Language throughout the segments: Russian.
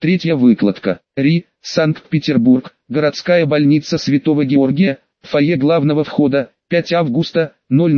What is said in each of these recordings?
Третья выкладка. Ри, Санкт-Петербург, городская больница Святого Георгия, фойе главного входа, 5 августа,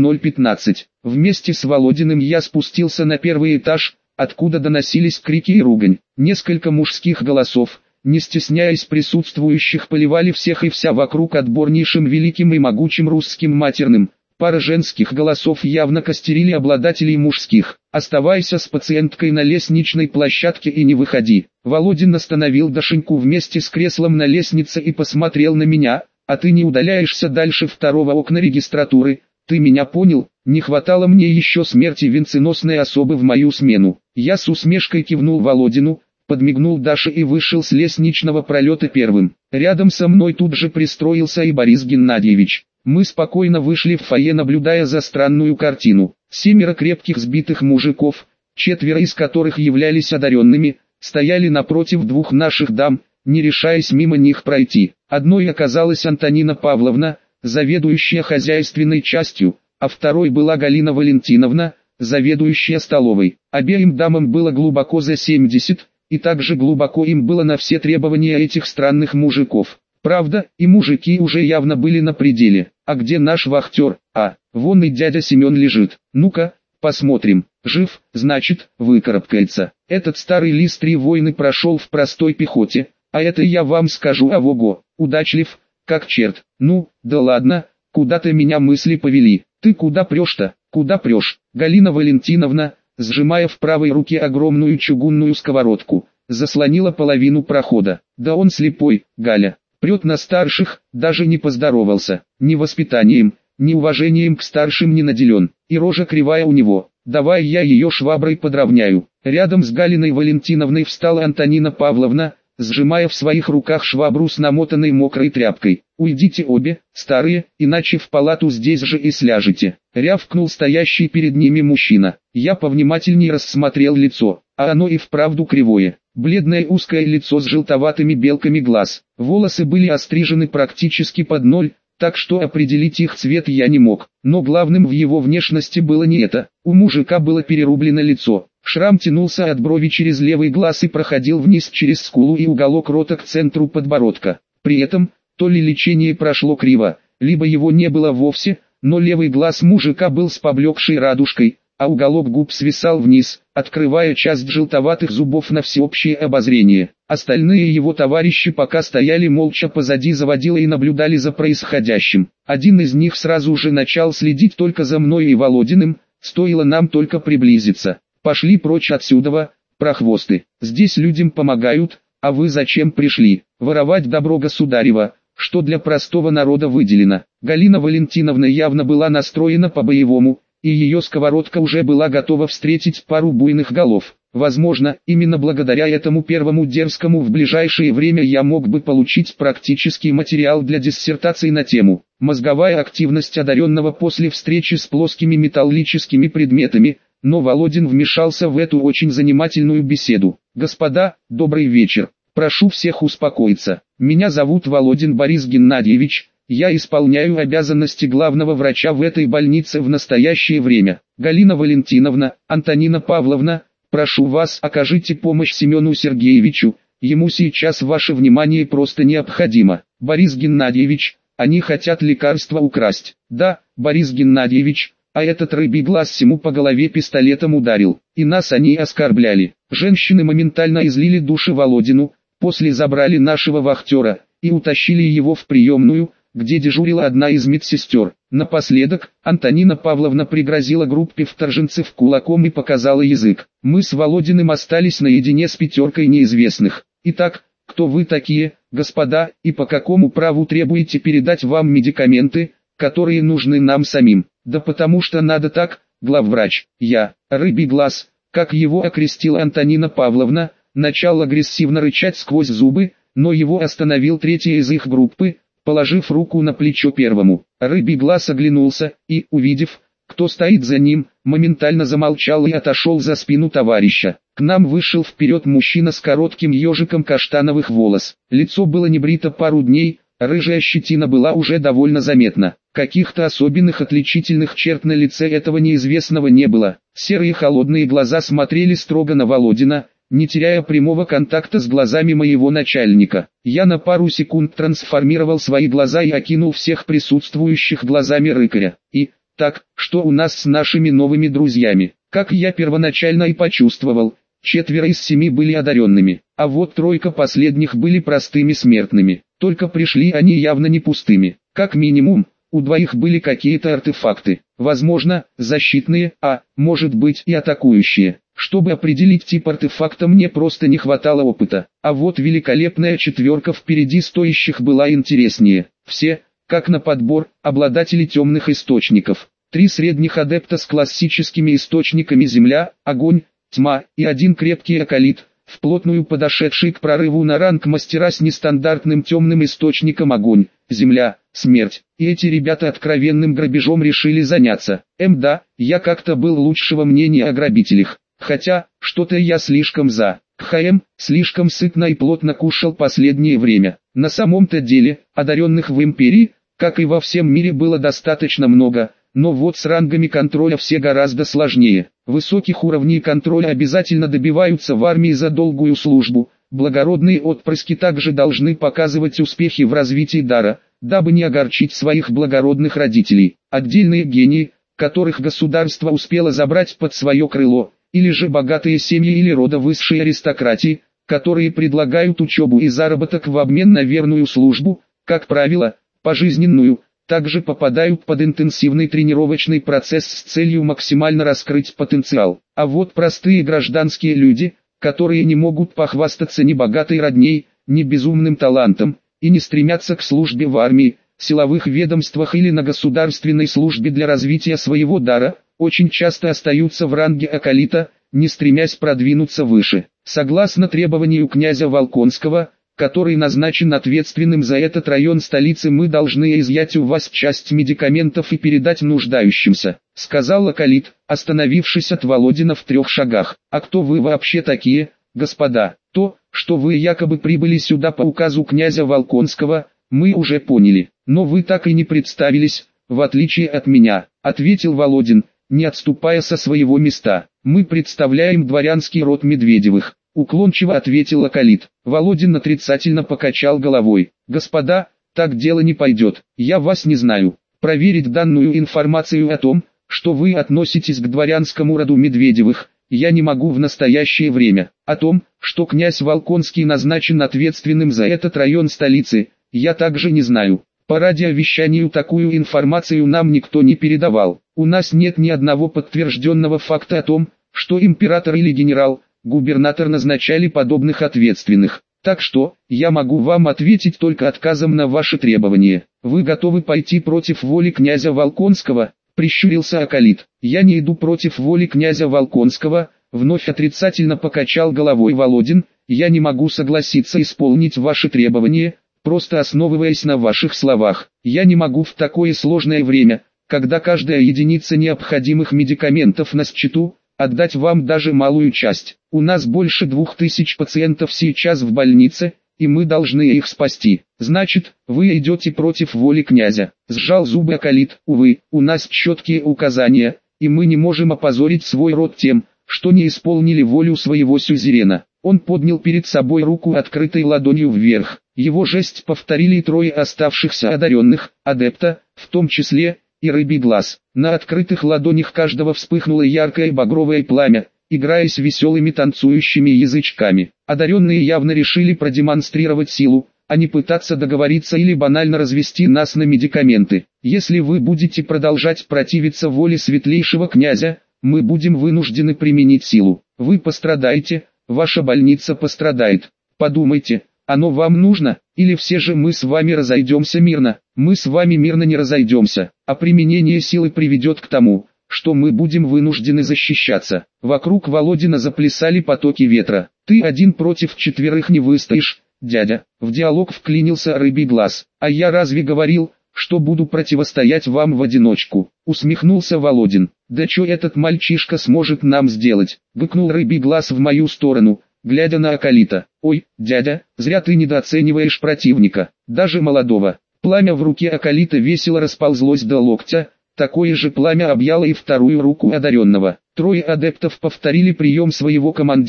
00:15. Вместе с Володиным я спустился на первый этаж, откуда доносились крики и ругань. Несколько мужских голосов, не стесняясь присутствующих, поливали всех и вся вокруг отборнейшим великим и могучим русским матерным. Пара женских голосов явно костерили обладателей мужских. «Оставайся с пациенткой на лестничной площадке и не выходи». Володин остановил Дашеньку вместе с креслом на лестнице и посмотрел на меня. «А ты не удаляешься дальше второго окна регистратуры, ты меня понял? Не хватало мне еще смерти венценосной особы в мою смену». Я с усмешкой кивнул Володину, подмигнул Даше и вышел с лестничного пролета первым. Рядом со мной тут же пристроился и Борис Геннадьевич. Мы спокойно вышли в фойе, наблюдая за странную картину. 7 крепких сбитых мужиков, 4 из которых являлись одаренными, стояли напротив 2 наших дам, не решаясь мимо них пройти. Одной оказалась Антонина Павловна, заведующая хозяйственной частью, а второй была Галина Валентиновна, заведующая столовой. Обеим дамам было глубоко за 70, и также глубоко им было на все требования этих странных мужиков. Правда, и мужики уже явно были на пределе. «А где наш вахтер? А, вон и дядя Семен лежит. Ну-ка, посмотрим. Жив, значит, выкарабкается. Этот старый лис 3 войны прошел в простой пехоте, а это я вам скажу, ого, удачлив, как черт. Ну, да ладно, куда-то меня мысли повели. Ты куда прешь-то, куда прешь?» Галина Валентиновна, сжимая в правой руке огромную чугунную сковородку, заслонила половину прохода. «Да он слепой, Галя. Прет на старших, даже не поздоровался, ни воспитанием, ни уважением к старшим не наделен, и рожа кривая у него. Давай я ее шваброй подровняю». Рядом с Галиной Валентиновной встала Антонина Павловна, сжимая в своих руках швабру с намотанной мокрой тряпкой. «Уйдите обе, старые, иначе в палату здесь же и сляжете», — рявкнул стоящий перед ними мужчина. Я повнимательнее рассмотрел лицо, а оно и вправду кривое. Бледное узкое лицо с желтоватыми белками глаз. Волосы были острижены практически под ноль, так что определить их цвет я не мог. Но главным в его внешности было не это. У мужика было перерублено лицо. Шрам тянулся от брови через левый глаз и проходил вниз через скулу и уголок рота к центру подбородка. При этом, то ли лечение прошло криво, либо его не было вовсе, но левый глаз мужика был с поблекшей радужкой, а уголок губ свисал вниз, открывая часть желтоватых зубов на всеобщее обозрение. Остальные его товарищи пока стояли молча позади заводила и наблюдали за происходящим. Один из них сразу же начал следить только за мной и Володиным, стоило нам только приблизиться. «Пошли прочь отсюда, прохвосты, здесь людям помогают, а вы зачем пришли? Воровать добро государева, что для простого народа выделено». Галина Валентиновна явно была настроена по-боевому, и ее сковородка уже была готова встретить пару буйных голов. Возможно, именно благодаря этому первому дерзкому в ближайшее время я мог бы получить практический материал для диссертации на тему «Мозговая активность одаренного после встречи с плоскими металлическими предметами», но Володин вмешался в эту очень занимательную беседу. «Господа, добрый вечер. Прошу всех успокоиться. Меня зовут Володин Борис Геннадьевич. Я исполняю обязанности главного врача в этой больнице в настоящее время. Галина Валентиновна, Антонина Павловна, прошу вас, окажите помощь Семену Сергеевичу, ему сейчас ваше внимание просто необходимо. Борис Геннадьевич, они хотят лекарства украсть». «Да, Борис Геннадьевич, а этот рыбий глаз ему по голове пистолетом ударил, и нас они оскорбляли». Женщины моментально излили души Володину, после забрали нашего вахтера и утащили его в приемную, где дежурила одна из медсестер. Напоследок, Антонина Павловна пригрозила группе вторженцев кулаком и показала язык. Мы с Володиным остались наедине с 5 неизвестных. «Итак, кто вы такие, господа, и по какому праву требуете передать вам медикаменты, которые нужны нам самим?» «Да потому что надо так, главврач». Я, рыбий глаз, как его окрестила Антонина Павловна, начал агрессивно рычать сквозь зубы, но его остановил третий из их группы, положив руку на плечо первому. Рыбий глаз оглянулся и, увидев, кто стоит за ним, моментально замолчал и отошел за спину товарища. К нам вышел вперед мужчина с коротким ежиком каштановых волос. Лицо было не брито пару дней, рыжая щетина была уже довольно заметна. Каких-то особенных отличительных черт на лице этого неизвестного не было. Серые холодные глаза смотрели строго на Володина, не теряя прямого контакта с глазами моего начальника. Я на пару секунд трансформировал свои глаза и окинул всех присутствующих глазами рыкаря. И, так, что у нас с нашими новыми друзьями? Как я первоначально и почувствовал, 4 из 7 были одаренными, а вот 3 последних были простыми смертными. Только пришли они явно не пустыми. Как минимум, у 2 были какие-то артефакты, возможно, защитные, а, может быть, и атакующие. Чтобы определить тип артефакта, мне просто не хватало опыта. А вот великолепная 4 впереди стоящих была интереснее. Все, как на подбор, обладатели темных источников. 3 средних адепта с классическими источниками земля, огонь, тьма и 1 крепкий акалит, вплотную подошедший к прорыву на ранг мастера с нестандартным темным источником огонь, земля, смерть. И эти ребята откровенным грабежом решили заняться. Да, я как-то был лучшего мнения о грабителях. Хотя, что-то я слишком слишком сытно и плотно кушал последнее время. На самом-то деле, одаренных в Империи, как и во всем мире, было достаточно много, но вот с рангами контроля все гораздо сложнее. Высоких уровней контроля обязательно добиваются в армии за долгую службу. Благородные отпрыски также должны показывать успехи в развитии дара, дабы не огорчить своих благородных родителей. Отдельные гении, которых государство успело забрать под свое крыло, или же богатые семьи или рода высшей аристократии, которые предлагают учебу и заработок в обмен на верную службу, как правило, пожизненную, также попадают под интенсивный тренировочный процесс с целью максимально раскрыть потенциал. А вот простые гражданские люди, которые не могут похвастаться ни богатой родней, ни безумным талантом, и не стремятся к службе в армии, силовых ведомствах или на государственной службе для развития своего дара, очень часто остаются в ранге акалита, не стремясь продвинуться выше. Согласно требованию князя Волконского, который назначен ответственным за этот район столицы, мы должны изъять у вас часть медикаментов и передать нуждающимся, сказал акалит, остановившись от Володина в 3 шагах. А кто вы вообще такие, господа? То, что вы якобы прибыли сюда по указу князя Волконского, мы уже поняли, но вы так и не представились, в отличие от меня, ответил Володин, не отступая со своего места. Мы представляем дворянский род Медведевых. Уклончиво ответил акалит. Володин отрицательно покачал головой. Господа, так дело не пойдет. Я вас не знаю. Проверить данную информацию о том, что вы относитесь к дворянскому роду Медведевых, я не могу в настоящее время. О том, что князь Волконский назначен ответственным за этот район столицы, я также не знаю. По радиовещанию такую информацию нам никто не передавал. У нас нет ни одного подтвержденного факта о том, что император или губернатор назначали подобных ответственных. Так что, я могу вам ответить только отказом на ваши требования. Вы готовы пойти против воли князя Волконского? Прищурился акалит. Я не иду против воли князя Волконского, вновь отрицательно покачал головой Володин. Я не могу согласиться исполнить ваши требования, просто основываясь на ваших словах. Я не могу в такое сложное время, когда каждая единица необходимых медикаментов на счету, отдать вам даже малую часть. У нас больше 2000 пациентов сейчас в больнице, и мы должны их спасти. Значит, вы идете против воли князя. Сжал зубы акалит. Увы, у нас четкие указания, и мы не можем опозорить свой род тем, что не исполнили волю своего сюзерена. Он поднял перед собой руку открытой ладонью вверх. Его жест повторили 3 оставшихся одаренных, адепта, в том числе и рыбий глаз. На открытых ладонях каждого вспыхнуло яркое багровое пламя, играясь веселыми танцующими язычками. Одаренные явно решили продемонстрировать силу, а не пытаться договориться или банально развести нас на медикаменты. Если вы будете продолжать противиться воле светлейшего князя, мы будем вынуждены применить силу. Вы пострадаете, ваша больница пострадает. Подумайте, оно вам нужно, или все же мы с вами разойдемся мирно? Мы с вами мирно не разойдемся, а применение силы приведет к тому, что мы будем вынуждены защищаться. Вокруг Володина заплясали потоки ветра. Ты один против 4 не выстоишь, дядя. В диалог вклинился рыбий глаз. А я разве говорил, что буду противостоять вам в одиночку? Усмехнулся Володин. Да что этот мальчишка сможет нам сделать? Гыкнул рыбий глаз в мою сторону, глядя на акалита. Ой, дядя, зря ты недооцениваешь противника, даже молодого. Пламя в руке акалита весело расползлось до локтя, такое же пламя объяло и 2 руку одаренного. 3 адептов повторили прием своего командира,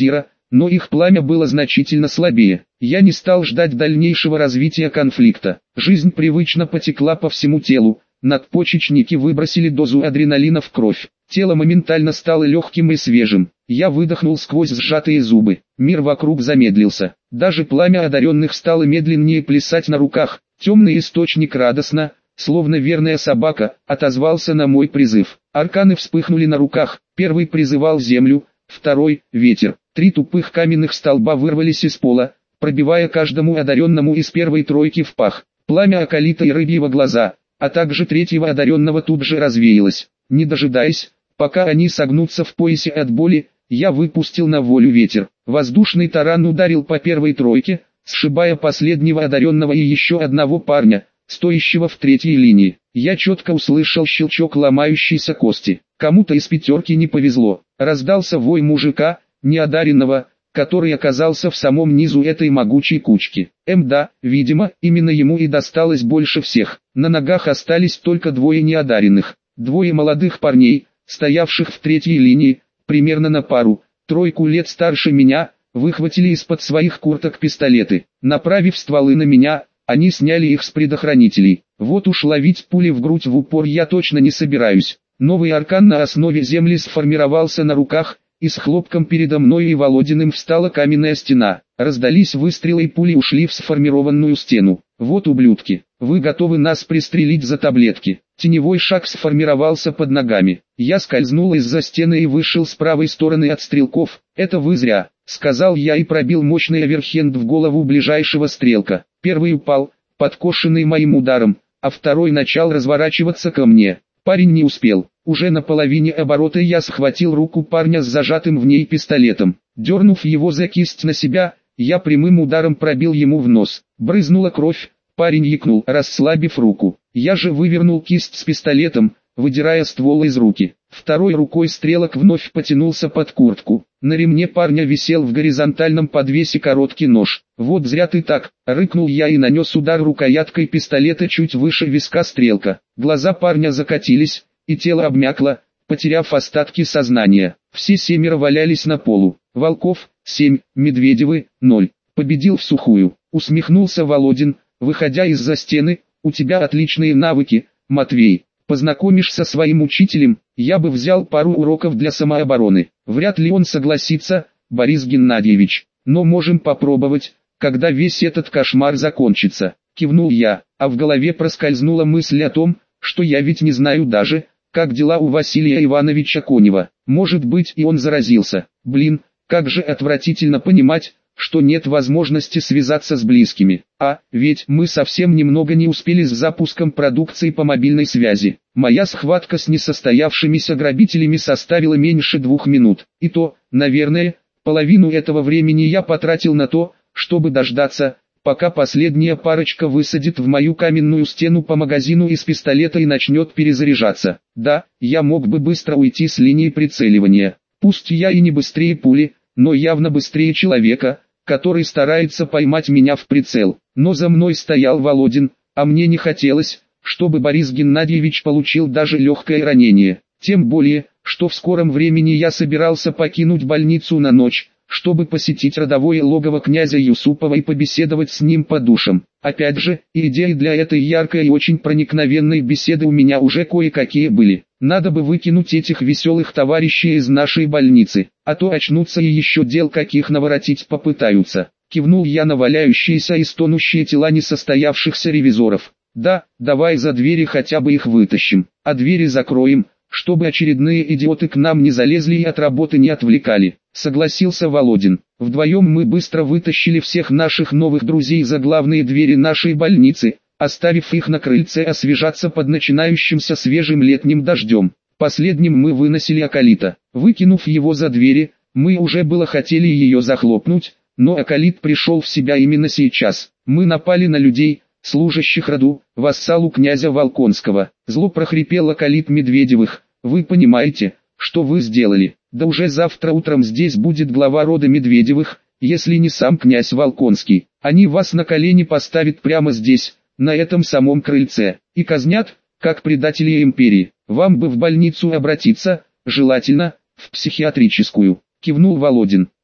но их пламя было значительно слабее. Я не стал ждать дальнейшего развития конфликта. Жизнь привычно потекла по всему телу, надпочечники выбросили дозу адреналина в кровь. Тело моментально стало легким и свежим. Я выдохнул сквозь сжатые зубы. Мир вокруг замедлился. Даже пламя одаренных стало медленнее плясать на руках. Темный источник радостно, словно верная собака, отозвался на мой призыв. Арканы вспыхнули на руках. Первый призывал землю, второй — ветер. 3 тупых каменных столба вырвались из пола, пробивая каждому одаренному из первой тройки в пах. Пламя акалита и рыбьего глаза, а также третьего одаренного тут же развеялось. Не дожидаясь, пока они согнутся в поясе от боли, я выпустил на волю ветер. Воздушный таран ударил по первой тройке, сшибая последнего одаренного и еще одного парня, стоящего в третьей линии. Я четко услышал щелчок ломающейся кости. Кому-то из пятерки не повезло. Раздался вой мужика, неодаренного, который оказался в самом низу этой могучей кучки. Да, видимо, именно ему и досталось больше всех. На ногах остались только 2 неодаренных. 2 молодых парней, стоявших в третьей линии, примерно на пару, 3 лет старше меня, выхватили из-под своих курток пистолеты. Направив стволы на меня, они сняли их с предохранителей. Вот уж ловить пули в грудь в упор я точно не собираюсь. Новый аркан на основе земли сформировался на руках, и с хлопком передо мной и Володиным встала каменная стена. Раздались выстрелы и пули ушли в сформированную стену. Вот ублюдки, вы готовы нас пристрелить за таблетки? Теневой шаг сформировался под ногами. Я скользнул из-за стены и вышел с правой стороны от стрелков. Это вы зря, сказал я и пробил мощный оверхенд в голову ближайшего стрелка. Первый упал, подкошенный моим ударом, а второй начал разворачиваться ко мне. Парень не успел. Уже на половине оборота я схватил руку парня с зажатым в ней пистолетом. Дернув его за кисть на себя, я прямым ударом пробил ему в нос. Брызнула кровь, парень икнул, расслабив руку. Я же вывернул кисть с пистолетом, выдирая ствол из руки. Второй рукой стрелок вновь потянулся под куртку. На ремне парня висел в горизонтальном подвесе короткий нож. «Вот зря ты так», — рыкнул я и нанес удар рукояткой пистолета чуть выше виска стрелка. Глаза парня закатились, и тело обмякло, потеряв остатки сознания. Все 7 валялись на полу. Волков — 7, Медведевы — 0. Победил в сухую. Усмехнулся Володин, выходя из-за стены. «У тебя отличные навыки, Матвей. Познакомишь со своим учителем, я бы взял пару уроков для самообороны». Вряд ли он согласится, Борис Геннадьевич. Но можем попробовать, когда весь этот кошмар закончится. Кивнул я, а в голове проскользнула мысль о том, что я ведь не знаю даже, как дела у Василия Ивановича Конева. Может быть, и он заразился. Блин, как же отвратительно понимать, что нет возможности связаться с близкими. А ведь мы совсем немного не успели с запуском продукции по мобильной связи. Моя схватка с несостоявшимися грабителями составила меньше 2 минут. И то, наверное, половину этого времени я потратил на то, чтобы дождаться, пока последняя парочка высадит в мою каменную стену по магазину из пистолета и начнет перезаряжаться. Да, я мог бы быстро уйти с линии прицеливания. Пусть я и не быстрее пули, но явно быстрее человека, который старается поймать меня в прицел. Но за мной стоял Володин, а мне не хотелось, чтобы Борис Геннадьевич получил даже легкое ранение. Тем более, что в скором времени я собирался покинуть больницу на ночь, чтобы посетить родовое логово князя Юсупова и побеседовать с ним по душам. Опять же, идеи для этой яркой и очень проникновенной беседы у меня уже кое-какие были. Надо бы выкинуть этих веселых товарищей из нашей больницы, а то очнутся и еще дел каких наворотить попытаются. Кивнул я на валяющиеся и стонущие тела несостоявшихся ревизоров. Да, давай за двери хотя бы их вытащим, а двери закроем, чтобы очередные идиоты к нам не залезли и от работы не отвлекали. Согласился Володин. Вдвоем мы быстро вытащили всех наших новых друзей за главные двери нашей больницы, оставив их на крыльце освежаться под начинающимся свежим летним дождем. Последним мы выносили Акалита. Выкинув его за двери, мы уже было хотели ее захлопнуть, но Акалит пришел в себя именно сейчас. Мы напали на людей, служащих роду, вассалу князя Волконского. Зло прохрипел Акалит Медведевых. Вы понимаете, что вы сделали? Да уже завтра утром здесь будет глава рода Медведевых, если не сам князь Волконский. Они вас на колени поставят прямо здесь, на этом самом крыльце, и казнят, как предателей империи. Вам бы в больницу обратиться, желательно, в психиатрическую. Кивнул Володин.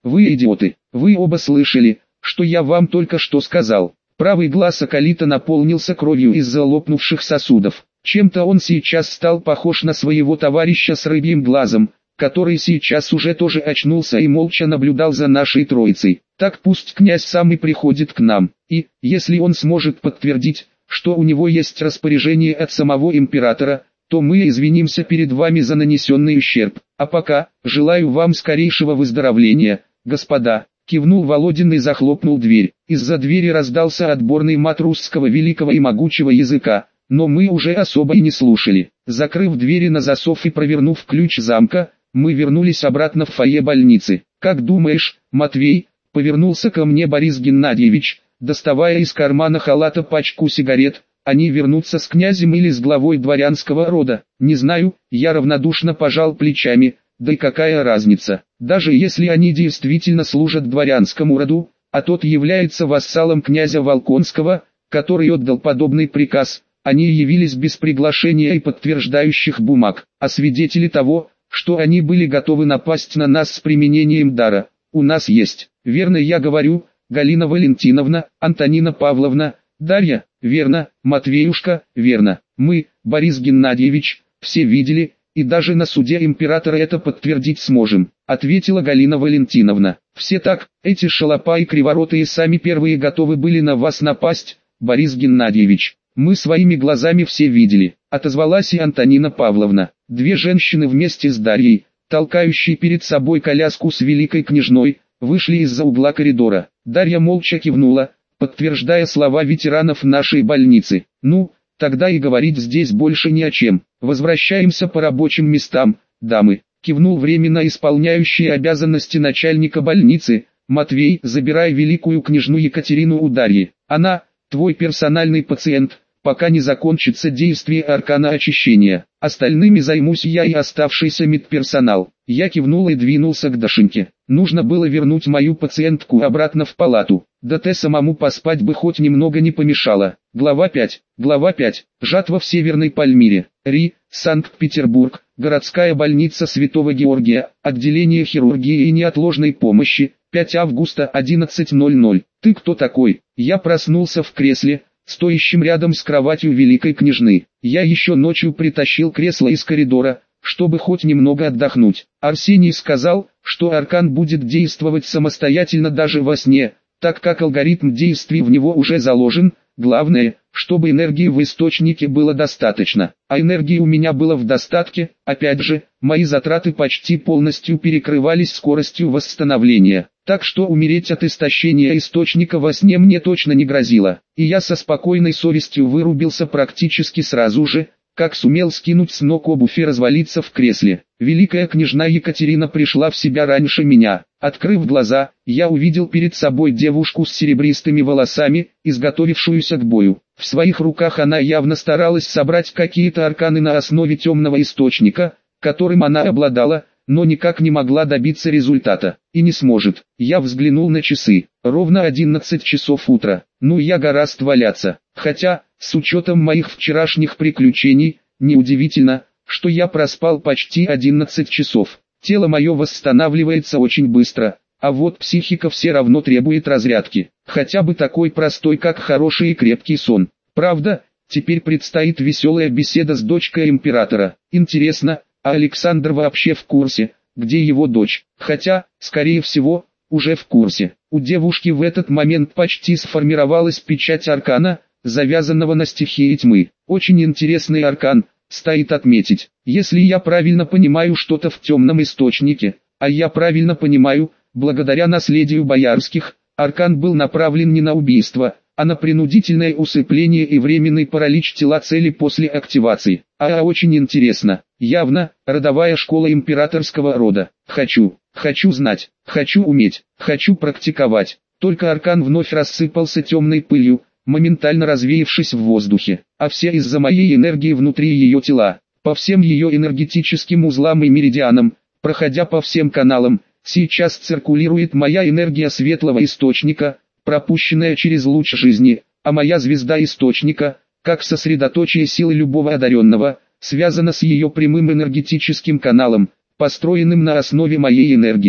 Вы идиоты, вы оба слышали, что я вам только что сказал. Правый глаз Акалита наполнился кровью из-за лопнувших сосудов. Чем-то он сейчас стал похож на своего товарища с рыбьим глазом, который сейчас уже тоже очнулся и молча наблюдал за нашей троицей. Так пусть князь сам и приходит к нам, и, если он сможет подтвердить, что у него есть распоряжение от самого императора, то мы извинимся перед вами за нанесенный ущерб. А пока, желаю вам скорейшего выздоровления, господа. Кивнул Володин и захлопнул дверь. Из-за двери раздался отборный мат русского великого и могучего языка, но мы уже особо и не слушали. Закрыв двери на засов и провернув ключ замка, мы вернулись обратно в фойе больницы. «Как думаешь, Матвей?» — повернулся ко мне Борис Геннадьевич, доставая из кармана халата пачку сигарет. «Они вернутся с князем или с главой дворянского рода?» «Не знаю», — я равнодушно пожал плечами. «Да и какая разница, даже если они действительно служат дворянскому роду, а тот является вассалом князя Волконского, который отдал подобный приказ, они явились без приглашения и подтверждающих бумаг, а свидетели того, что они были готовы напасть на нас с применением дара, у нас есть». «Верно я говорю, Галина Валентиновна, Антонина Павловна, Дарья?» «Верно, Матвеюшка, верно. Мы, Борис Геннадьевич, все видели, и даже на суде императора это подтвердить сможем», — ответила Галина Валентиновна. «Все так, эти шалопаи криворотые сами первые готовы были на вас напасть, Борис Геннадьевич. Мы своими глазами все видели», — отозвалась и Антонина Павловна. Две женщины вместе с Дарьей, толкающие перед собой коляску с великой княжной, вышли из-за угла коридора. Дарья молча кивнула, подтверждая слова ветеранов нашей больницы. «Ну, тогда и говорить здесь больше ни о чем. Возвращаемся по рабочим местам, дамы», — кивнул временно исполняющий обязанности начальника больницы. «Матвей, забирай великую княжну Екатерину у Дарьи. Она, твой персональный пациент, пока не закончится действие аркана очищения. Остальными займусь я и оставшийся медперсонал». Я кивнул и двинулся к Дашеньке. Нужно было вернуть мою пациентку обратно в палату. Да те самому поспать бы хоть немного не помешало. Глава 5. Глава 5. Жатва в Северной Пальмире. Ри, Санкт-Петербург. Городская больница Святого Георгия. Отделение хирургии и неотложной помощи. 5 августа 11:00. «Ты кто такой?» Я проснулся в кресле, стоящем рядом с кроватью великой княжны. Я еще ночью притащил кресло из коридора, чтобы хоть немного отдохнуть. Арсений сказал, что аркан будет действовать самостоятельно даже во сне, так как алгоритм действий в него уже заложен. Главное, чтобы энергии в источнике было достаточно. А энергии у меня было в достатке. Опять же, мои затраты почти полностью перекрывались скоростью восстановления. Так что умереть от истощения источника во сне мне точно не грозило. И я со спокойной совестью вырубился практически сразу же, как сумел скинуть с ног обувь и развалиться в кресле. Великая княжна Екатерина пришла в себя раньше меня. Открыв глаза, я увидел перед собой девушку с серебристыми волосами, изготовившуюся к бою. В своих руках она явно старалась собрать какие-то арканы на основе темного источника, которым она обладала, но никак не могла добиться результата. И не сможет. Я взглянул на часы. Ровно 11 часов утра. Ну я гораст валяться. Хотя, с учетом моих вчерашних приключений, неудивительно, что я проспал почти 11 часов. Тело мое восстанавливается очень быстро, а вот психика все равно требует разрядки. Хотя бы такой простой, как хороший и крепкий сон. Правда, теперь предстоит веселая беседа с дочкой императора. Интересно, а Александр вообще в курсе, где его дочь? Хотя, скорее всего, уже в курсе. У девушки в этот момент почти сформировалась печать аркана, завязанного на стихии тьмы. Очень интересный аркан, стоит отметить. Если я правильно понимаю что-то в темном источнике, а я правильно понимаю, благодаря наследию боярских, аркан был направлен не на убийство, а на принудительное усыпление и временный паралич тела цели после активации. Очень интересно. Явно, родовая школа императорского рода. Хочу знать, хочу уметь, хочу практиковать. Только аркан вновь рассыпался темной пылью, моментально развеявшись в воздухе. А все из-за моей энергии внутри ее тела. По всем ее энергетическим узлам и меридианам, проходя по всем каналам, сейчас циркулирует моя энергия светлого источника, пропущенная через луч жизни, а моя звезда источника, как сосредоточие силы любого одаренного, связана с ее прямым энергетическим каналом, построенным на основе моей энергии.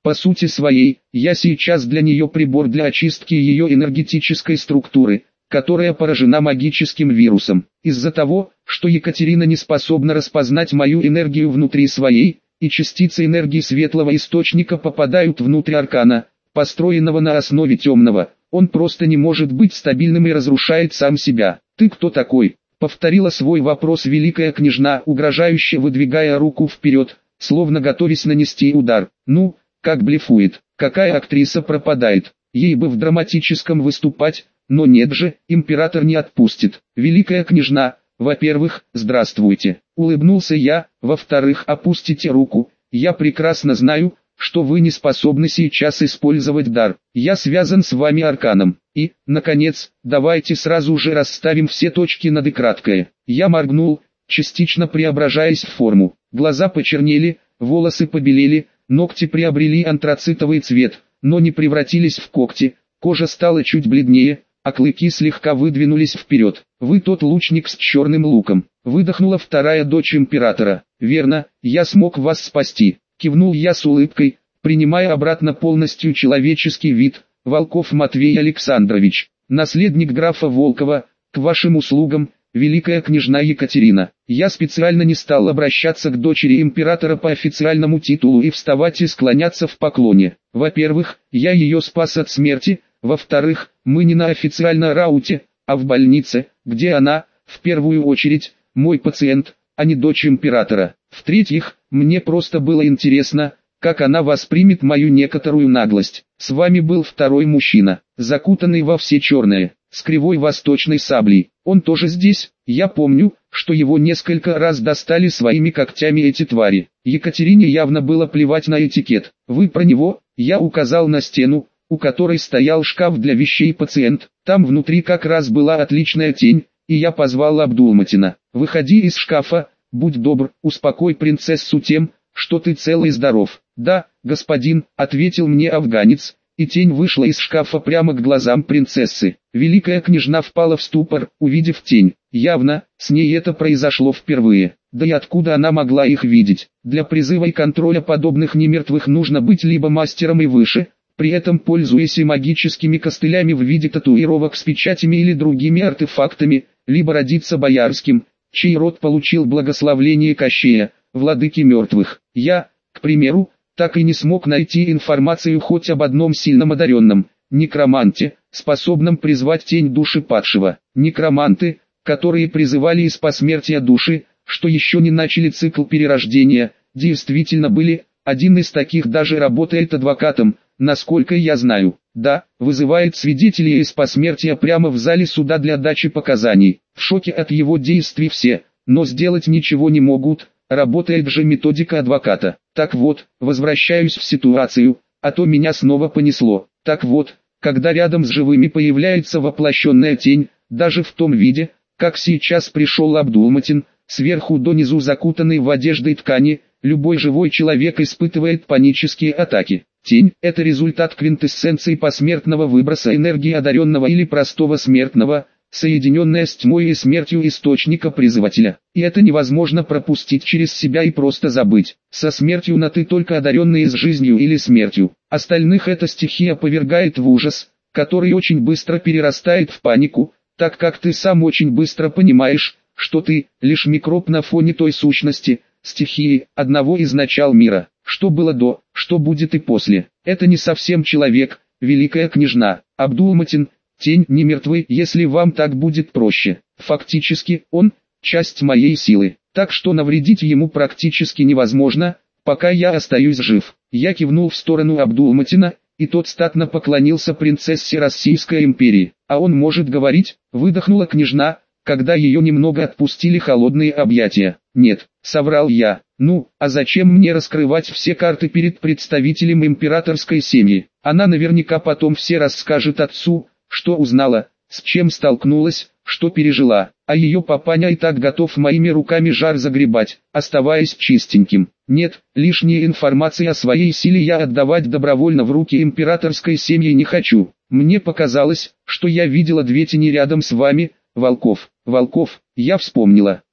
По сути своей, я сейчас для нее прибор для очистки ее энергетической структуры, которая поражена магическим вирусом. Из-за того, что Екатерина не способна распознать мою энергию внутри своей, и частицы энергии светлого источника попадают внутрь аркана, построенного на основе темного, он просто не может быть стабильным и разрушает сам себя. «Ты кто такой?» — повторила свой вопрос великая княжна, угрожающе выдвигая руку вперед, словно готовясь нанести удар. «Ну, как блефует, какая актриса пропадает, ей бы в драматическом выступать, но нет же, император не отпустит. Великая княжна, во-первых, здравствуйте», — улыбнулся я, «во-вторых, опустите руку, я прекрасно знаю, что вы не способны сейчас использовать дар, я связан с вами арканом, и, наконец, давайте сразу же расставим все точки над «и» краткое». Я моргнул, частично преображаясь в форму, глаза почернели, волосы побелели, ногти приобрели антрацитовый цвет, но не превратились в когти, кожа стала чуть бледнее, а клыки слегка выдвинулись вперед. «Вы тот лучник с черным луком», — выдохнула вторая дочь императора. «Верно, я смог вас спасти», — кивнул я с улыбкой, принимая обратно полностью человеческий вид. «Волков Матвей Александрович, наследник графа Волкова, к вашим услугам, великая княжна Екатерина». Я специально не стал обращаться к дочери императора по официальному титулу и вставать и склоняться в поклоне. Во-первых, я ее спас от смерти, во-вторых, мы не на официальной рауте, а в больнице, где она, в первую очередь, мой пациент, а не дочь императора. В-третьих, мне просто было интересно, как она воспримет мою некоторую наглость. С вами был второй мужчина, закутанный во все черное, с кривой восточной саблей. Он тоже здесь? Я помню, что его несколько раз достали своими когтями эти твари. Екатерине явно было плевать на этикет. Вы про него? Я указал на стену, у которой стоял шкаф для вещей пациент. Там внутри как раз была отличная тень, и я позвал Абдулматина. «Выходи из шкафа, будь добр, успокой принцессу тем, что ты цел и здоров». «Да, господин», — ответил мне афганец, и тень вышла из шкафа прямо к глазам принцессы. Великая княжна впала в ступор, увидев тень. Явно, с ней это произошло впервые. Да и откуда она могла их видеть? Для призыва и контроля подобных немертвых нужно быть либо мастером и выше, при этом пользуясь и магическими костылями в виде татуировок с печатями или другими артефактами, либо родиться боярским, чей род получил благословление Кощея, владыки мертвых. Я, к примеру, так и не смог найти информацию хоть об одном сильном одаренном некроманте, способном призвать тень души падшего. Некроманты, которые призывали из посмертия души, что еще не начали цикл перерождения, действительно были. Один из таких даже работает адвокатом, насколько я знаю. Да, вызывает свидетелей из посмертия прямо в зале суда для дачи показаний. В шоке от его действий все, но сделать ничего не могут. Работает же методика адвоката. Так вот, возвращаюсь в ситуацию, а то меня снова понесло. Так вот, когда рядом с живыми появляется воплощенная тень, даже в том виде, как сейчас пришел Абдулматин, сверху донизу закутанный в одежды и ткани, любой живой человек испытывает панические атаки. Тень – это результат квинтэссенции посмертного выброса энергии одаренного или простого смертного, соединенная с тьмой и смертью источника призывателя. И это невозможно пропустить через себя и просто забыть. Со смертью на «ты» только одаренные с жизнью или смертью. Остальных эта стихия повергает в ужас, который очень быстро перерастает в панику, так как ты сам очень быстро понимаешь, что ты – лишь микроб на фоне той сущности, стихии, одного из начал мира. Что было до, что будет и после. Это не совсем человек, великая княжна. Абдулматин – тень не мертвый, если вам так будет проще. Фактически, он – часть моей силы, так что навредить ему практически невозможно, пока я остаюсь жив. Я кивнул в сторону Абдулматина, и тот статно поклонился принцессе Российской империи. А он может говорить, выдохнула княжна, когда ее немного отпустили холодные объятия. «Нет», — соврал я. «Ну, а зачем мне раскрывать все карты перед представителем императорской семьи? Она наверняка потом все расскажет отцу, что узнала, с чем столкнулась, что пережила, а ее папаня и так готов моими руками жар загребать, оставаясь чистеньким. Нет, лишней информации о своей силе я отдавать добровольно в руки императорской семьи не хочу. Мне показалось, что я видела две тени рядом с вами, Волков. Волков, я вспомнила.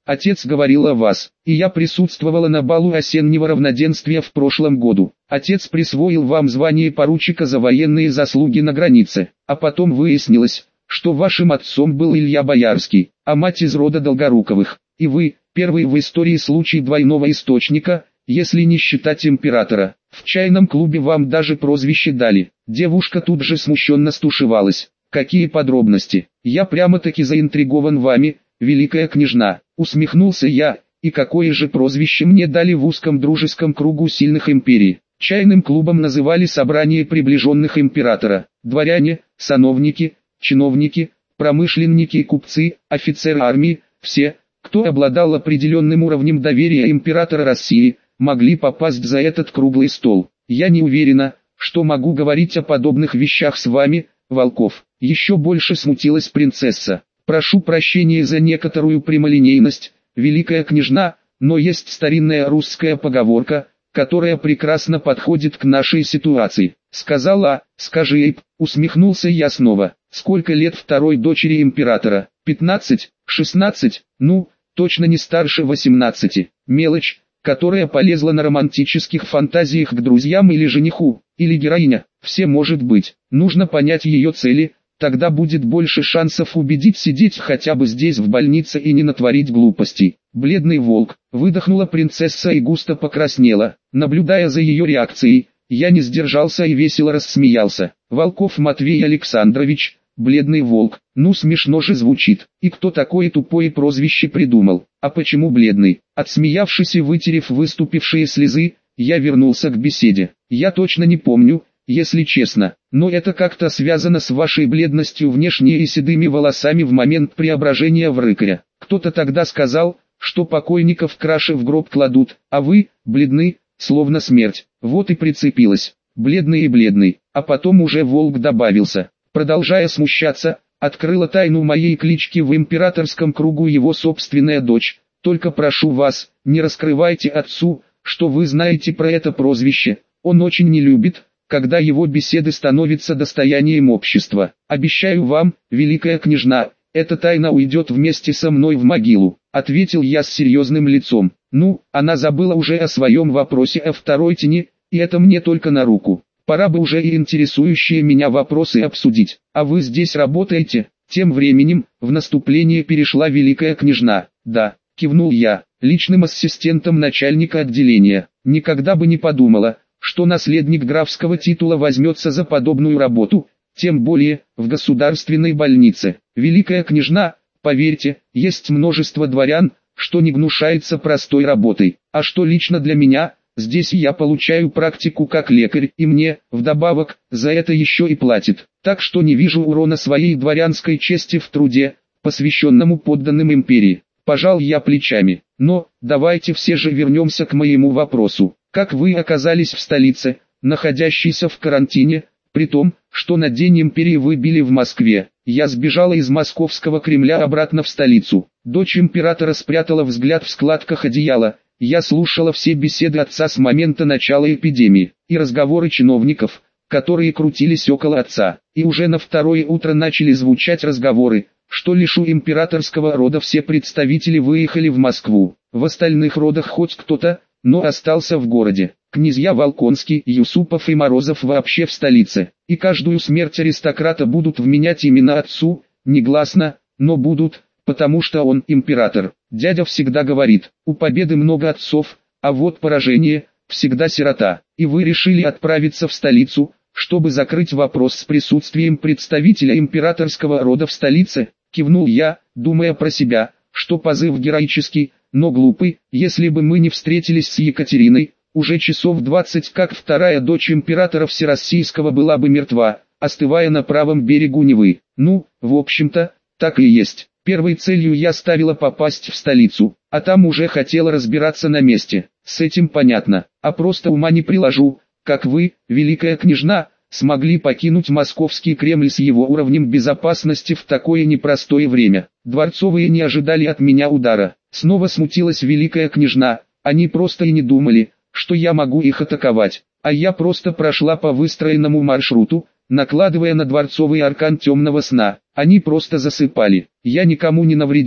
Отец говорил о вас, и я присутствовала на балу осеннего равноденствия в прошлом году. Отец присвоил вам звание поручика за военные заслуги на границе, а потом выяснилось, что вашим отцом был Илья Боярский, а мать из рода Долгоруковых, и вы, первый в истории случай двойного источника, если не считать императора. В чайном клубе вам даже прозвище дали. Девушка тут же смущенно стушевалась. Какие подробности? Я прямо-таки заинтригован вами, великая княжна. Усмехнулся я, и какое же прозвище мне дали в узком дружеском кругу сильных империй. Чайным клубом называли собрание приближенных императора. Дворяне, сановники, чиновники, промышленники и купцы, офицеры армии, все, кто обладал определенным уровнем доверия императора России, могли попасть за этот круглый стол. Я не уверена, что могу говорить о подобных вещах с вами, Волков. Еще больше смутилась принцесса. Прошу прощения за некоторую прямолинейность, великая княжна, но есть старинная русская поговорка, которая прекрасно подходит к нашей ситуации. Сказала, скажи, Эйб, усмехнулся я снова. Сколько лет второй дочери императора? 15, 16, ну, точно не старше 18. Мелочь, которая полезла на романтических фантазиях к друзьям или жениху, или героиня. Все может быть. Нужно понять ее цели, тогда будет больше шансов убедить сидеть хотя бы здесь в больнице и не натворить глупостей. Бледный волк, выдохнула принцесса и густо покраснела. Наблюдая за ее реакцией, я не сдержался и весело рассмеялся. Волков Матвей Александрович, бледный волк, ну смешно же звучит. И кто такое тупое прозвище придумал? А почему бледный? Отсмеявшись и вытерев выступившие слезы, я вернулся к беседе. Я точно не помню, если честно, но это как-то связано с вашей бледностью внешне и седыми волосами в момент преображения в рыкаря. Кто-то тогда сказал, что покойников краше в гроб кладут, а вы, бледны, словно смерть. Вот и прицепилась. Бледный и бледный, а потом уже волк добавился. Продолжая смущаться, открыла тайну моей клички в императорском кругу его собственная дочь. Только прошу вас, не раскрывайте отцу, что вы знаете про это прозвище. Он очень не любит, когда его беседы становятся достоянием общества. Обещаю вам, великая княжна, эта тайна уйдет вместе со мной в могилу, ответил я с серьезным лицом. Ну, она забыла уже о своем вопросе о второй тени, и это мне только на руку. Пора бы уже и интересующие меня вопросы обсудить. А вы здесь работаете? Тем временем, в наступление перешла великая княжна. Да, кивнул я, личным ассистентом начальника отделения. Никогда бы не подумала, что наследник графского титула возьмется за подобную работу, тем более, в государственной больнице. Великая княжна, поверьте, есть множество дворян, что не гнушается простой работой. А что лично для меня, здесь я получаю практику как лекарь, и мне, вдобавок, за это еще и платят. Так что не вижу урона своей дворянской чести в труде, посвященному подданным империи. Пожал я плечами. Но, давайте все же вернемся к моему вопросу. Как вы оказались в столице, находящейся в карантине, при том, что на День империи вы были в Москве? Я сбежала из московского Кремля обратно в столицу. Дочь императора спрятала взгляд в складках одеяла. Я слушала все беседы отца с момента начала эпидемии, и разговоры чиновников, которые крутились около отца. И уже на второе утро начали звучать разговоры, что лишь у императорского рода все представители выехали в Москву. В остальных родах хоть кто-то, но остался в городе. Князья Волконский, Юсупов и Морозов вообще в столице. И каждую смерть аристократа будут вменять именно отцу, негласно, но будут, потому что он император. Дядя всегда говорит, у победы много отцов, а вот поражение, всегда сирота. И вы решили отправиться в столицу, чтобы закрыть вопрос с присутствием представителя императорского рода в столице, кивнул я, думая про себя, что позыв героический, но глупый. Если бы мы не встретились с Екатериной, уже часов 20 как вторая дочь императора Всероссийского была бы мертва, остывая на правом берегу Невы. Ну, в общем-то, так и есть. Первой целью я ставила попасть в столицу, а там уже хотела разбираться на месте. С этим понятно, а просто ума не приложу, как вы, великая княжна, смогли покинуть московский Кремль с его уровнем безопасности в такое непростое время. Дворцовые не ожидали от меня удара. Снова смутилась великая княжна, они просто и не думали, что я могу их атаковать. А я просто прошла по выстроенному маршруту, накладывая на дворцовый аркан темного сна. Они просто засыпали. Я никому не навредила,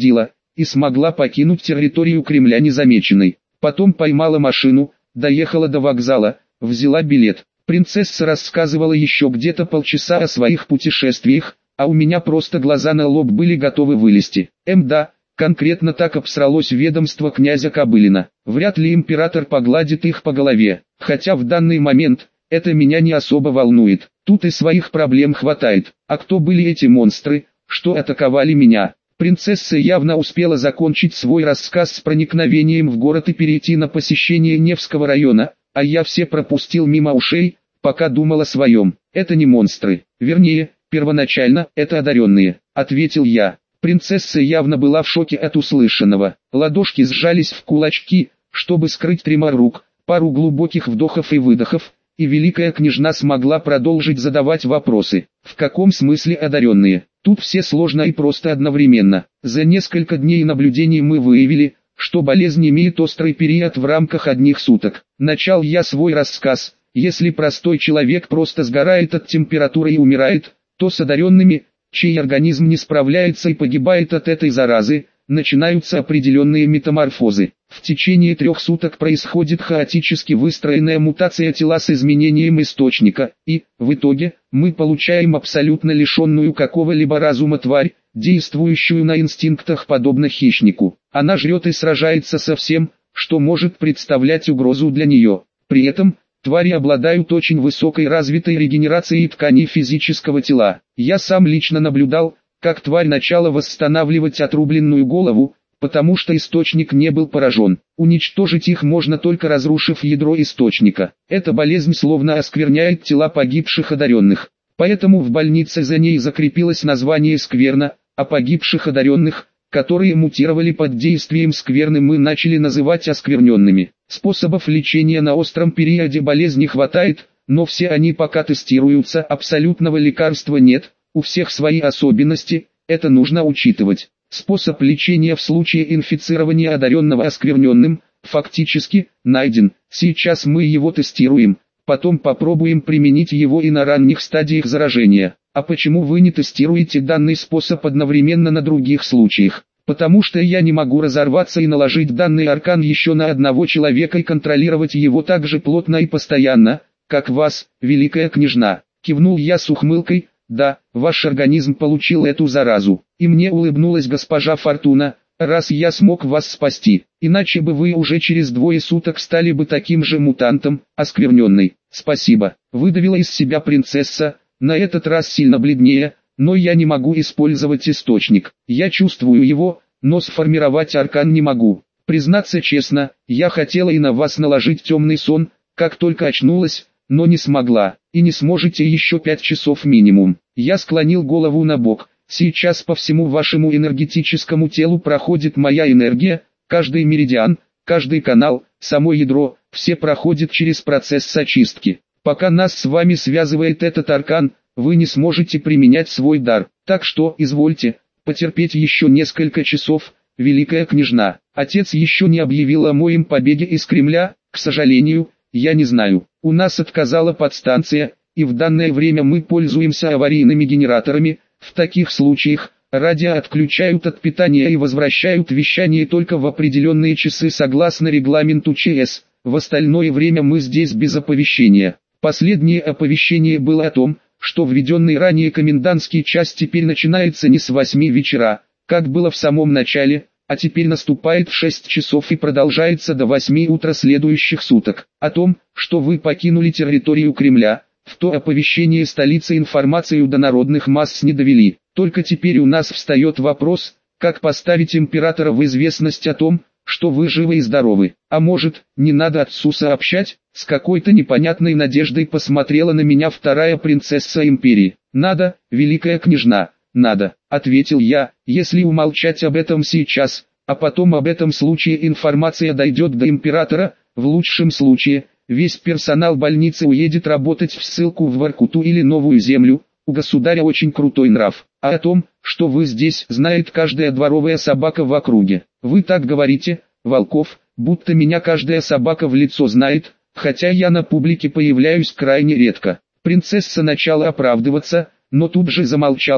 и смогла покинуть территорию Кремля незамеченной. Потом поймала машину, доехала до вокзала, взяла билет. Принцесса рассказывала еще где-то полчаса о своих путешествиях, а у меня просто глаза на лоб были готовы вылезти. Да, конкретно так обсралось ведомство князя Кобылина. Вряд ли император погладит их по голове, хотя в данный момент это меня не особо волнует. Тут и своих проблем хватает. А кто были эти монстры, что атаковали меня? Принцесса явно успела закончить свой рассказ с проникновением в город и перейти на посещение Невского района, а я все пропустил мимо ушей, пока думал о своем. Это не монстры, вернее, первоначально это одаренные, ответил я. Принцесса явно была в шоке от услышанного. Ладошки сжались в кулачки, чтобы скрыть тремор рук, пару глубоких вдохов и выдохов, и великая княжна смогла продолжить задавать вопросы. В каком смысле одаренные? Тут все сложно и просто одновременно. За несколько дней наблюдений мы выявили, что болезнь имеет острый период в рамках одних суток. Начал я свой рассказ. Если простой человек просто сгорает от температуры и умирает, то с одаренными, чей организм не справляется и погибает от этой заразы, начинаются определенные метаморфозы. В течение 3 суток происходит хаотически выстроенная мутация тела с изменением источника, и, в итоге, мы получаем абсолютно лишенную какого-либо разума тварь, действующую на инстинктах подобно хищнику. Она жрет и сражается со всем, что может представлять угрозу для нее. При этом, твари обладают очень высокой развитой регенерацией тканей физического тела. Я сам лично наблюдал, как тварь начала восстанавливать отрубленную голову, потому что источник не был поражен. Уничтожить их можно только разрушив ядро источника. Эта болезнь словно оскверняет тела погибших одаренных. Поэтому в больнице за ней закрепилось название скверна, а погибших одаренных, которые мутировали под действием скверны, мы начали называть оскверненными. Способов лечения на остром периоде болезни хватает, но все они пока тестируются, абсолютного лекарства нет, у всех свои особенности, это нужно учитывать. Способ лечения в случае инфицирования одаренного оскверненным, фактически, найден. Сейчас мы его тестируем, потом попробуем применить его и на ранних стадиях заражения. А почему вы не тестируете данный способ одновременно на других случаях? Потому что я не могу разорваться и наложить данный аркан еще на одного человека и контролировать его так же плотно и постоянно, как вас, великая княжна. Кивнул я с ухмылкой. Да, ваш организм получил эту заразу, и мне улыбнулась госпожа Фортуна, раз я смог вас спасти, иначе бы вы уже через 2 суток стали бы таким же мутантом, оскверненный. Спасибо, выдавила из себя принцесса, на этот раз сильно бледнее, но я не могу использовать источник, я чувствую его, но сформировать аркан не могу. Признаться честно, я хотела и на вас наложить темный сон, как только очнулась, но не смогла, и не сможете еще 5 часов минимум. Я склонил голову на бок. Сейчас по всему вашему энергетическому телу проходит моя энергия, каждый меридиан, каждый канал, само ядро, все проходит через процесс очистки. Пока нас с вами связывает этот аркан, вы не сможете применять свой дар. Так что, извольте, потерпеть еще несколько часов, великая княжна. Отец еще не объявил о моем побеге из Кремля, к сожалению. Я не знаю, у нас отказала подстанция, и в данное время мы пользуемся аварийными генераторами. В таких случаях, радио отключают от питания и возвращают вещание только в определенные часы согласно регламенту ЧС, в остальное время мы здесь без оповещения. Последнее оповещение было о том, что введенный ранее комендантский час теперь начинается не с 8 вечера, как было в самом начале, а теперь наступает в 6 часов и продолжается до 8 утра следующих суток. О том, что вы покинули территорию Кремля, в то оповещение столицы информацию до народных масс не довели. Только теперь у нас встает вопрос, как поставить императора в известность о том, что вы живы и здоровы. А может, не надо отцу сообщать? С какой-то непонятной надеждой посмотрела на меня вторая принцесса империи. Надо, великая княжна. «Надо», — ответил я, — «если умолчать об этом сейчас, а потом об этом случае информация дойдет до императора, в лучшем случае, весь персонал больницы уедет работать в ссылку в Воркуту или Новую Землю, у государя очень крутой нрав, а о том, что вы здесь, знает каждая дворовая собака в округе. Вы так говорите, Волков, будто меня каждая собака в лицо знает, хотя я на публике появляюсь крайне редко». Принцесса начала оправдываться, но тут же замолчала.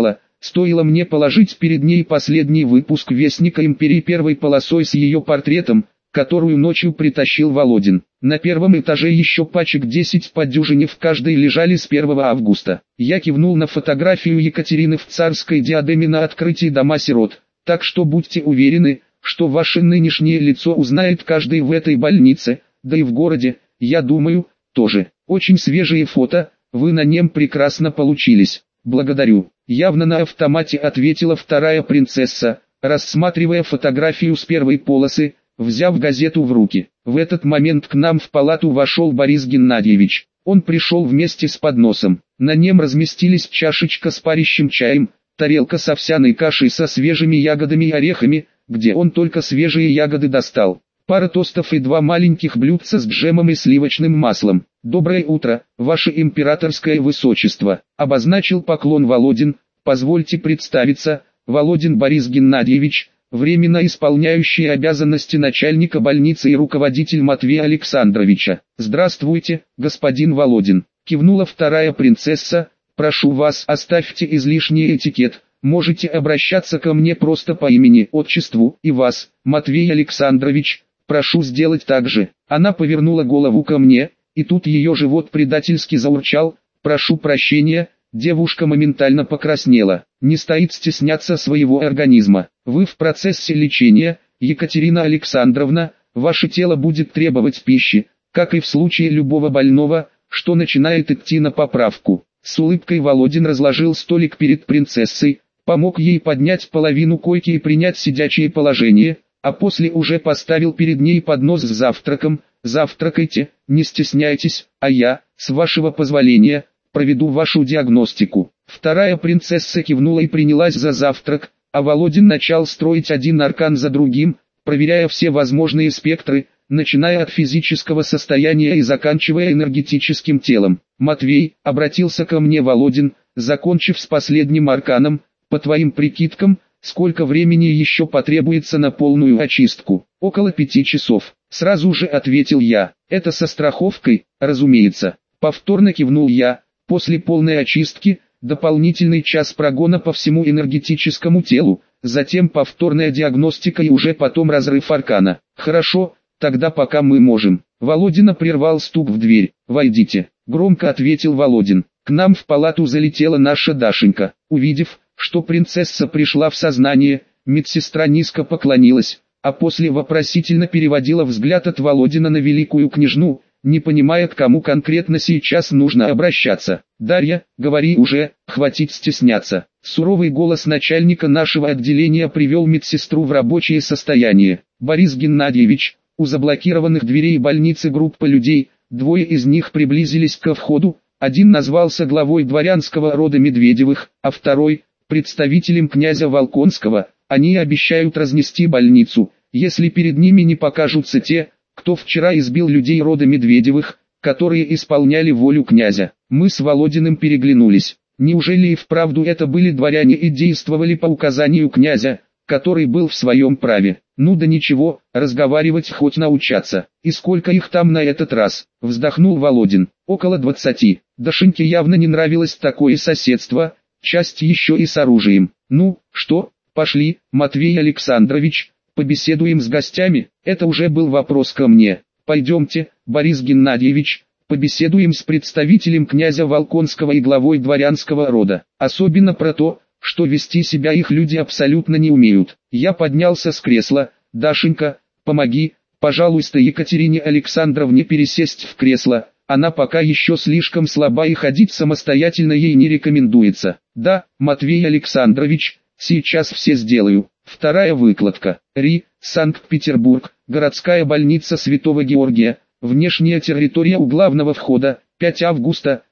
Стоило мне положить перед ней последний выпуск Вестника Империи первой полосой с ее портретом, которую ночью притащил Володин. На первом этаже еще пачек 10 по дюжине в каждой лежали с 1 августа. Я кивнул на фотографию Екатерины в царской диадеме на открытии дома сирот. Так что будьте уверены, что ваше нынешнее лицо узнает каждый в этой больнице, да и в городе, я думаю, тоже. Очень свежие фото, вы на нем прекрасно получились. Благодарю. Явно на автомате ответила вторая принцесса, рассматривая фотографию с первой полосы, взяв газету в руки. В этот момент к нам в палату вошел Борис Геннадьевич. Он пришел вместе с подносом. На нем разместились чашечка с парящим чаем, тарелка с овсяной кашей со свежими ягодами и орехами, где он только свежие ягоды достал. Пара тостов и 2 маленьких блюдца с джемом и сливочным маслом. «Доброе утро, ваше императорское высочество», — обозначил поклон Володин. «Позвольте представиться, Володин Борис Геннадьевич, временно исполняющий обязанности начальника больницы и руководитель Матвея Александровича». «Здравствуйте, господин Володин», — кивнула вторая принцесса. «Прошу вас, оставьте излишний этикет. Можете обращаться ко мне просто по имени, отчеству, и вас, Матвей Александрович, прошу сделать так же». Она повернула голову ко мне, и тут ее живот предательски заурчал. «Прошу прощения». Девушка моментально покраснела. «Не стоит стесняться своего организма. Вы в процессе лечения, Екатерина Александровна, ваше тело будет требовать пищи, как и в случае любого больного, что начинает идти на поправку». С улыбкой Володин разложил столик перед принцессой, помог ей поднять половину койки и принять сидячее положение, а после уже поставил перед ней поднос с завтраком. «Завтракайте, не стесняйтесь, а я, с вашего позволения, проведу вашу диагностику». Вторая принцесса кивнула и принялась за завтрак, а Володин начал строить один аркан за другим, проверяя все возможные спектры, начиная от физического состояния и заканчивая энергетическим телом. «Матвей», — обратился ко мне Володин, закончив с последним арканом, «по твоим прикидкам, сколько времени еще потребуется на полную очистку?» «Около 5 часов», — сразу же ответил я. «Это со страховкой, разумеется». Повторно кивнул я. «После полной очистки, дополнительный час прогона по всему энергетическому телу, затем повторная диагностика и уже потом разрыв аркана». «Хорошо, тогда пока мы можем». Володина прервал стук в дверь. «Войдите», — громко ответил Володин. К нам в палату залетела наша Дашенька. Увидев, что принцесса пришла в сознание, медсестра низко поклонилась, а после вопросительно переводила взгляд от Володина на великую княжну, не понимая, к кому конкретно сейчас нужно обращаться. «Дарья, говори уже, хватит стесняться». Суровый голос начальника нашего отделения привел медсестру в рабочее состояние. «Борис Геннадьевич». У заблокированных дверей больницы группа людей, 2 из них приблизились ко входу, один назвался главой дворянского рода Медведевых, а второй – представителем князя Волконского. Они обещают разнести больницу, если перед ними не покажутся те, кто вчера избил людей рода Медведевых, которые исполняли волю князя. Мы с Володиным переглянулись. Неужели и вправду это были дворяне и действовали по указанию князя, который был в своем праве? Ну да ничего, разговаривать хоть научаться. «И сколько их там на этот раз?» – вздохнул Володин. «Около 20. Дашеньке явно не нравилось такое соседство, часть еще и с оружием. Ну, что, пошли, Матвей Александрович, побеседуем с гостями?» Это уже был вопрос ко мне. «Пойдемте, Борис Геннадьевич, побеседуем с представителем князя Волконского и главой дворянского рода. Особенно про то, что вести себя их люди абсолютно не умеют». Я поднялся с кресла. «Дашенька, помоги, пожалуйста, Екатерине Александровне пересесть в кресло. Она пока еще слишком слаба и ходить самостоятельно ей не рекомендуется». «Да, Матвей Александрович, сейчас все сделаю». Вторая выкладка. Ри, Санкт-Петербург, городская больница Святого Георгия, внешняя территория у главного входа, 5 августа,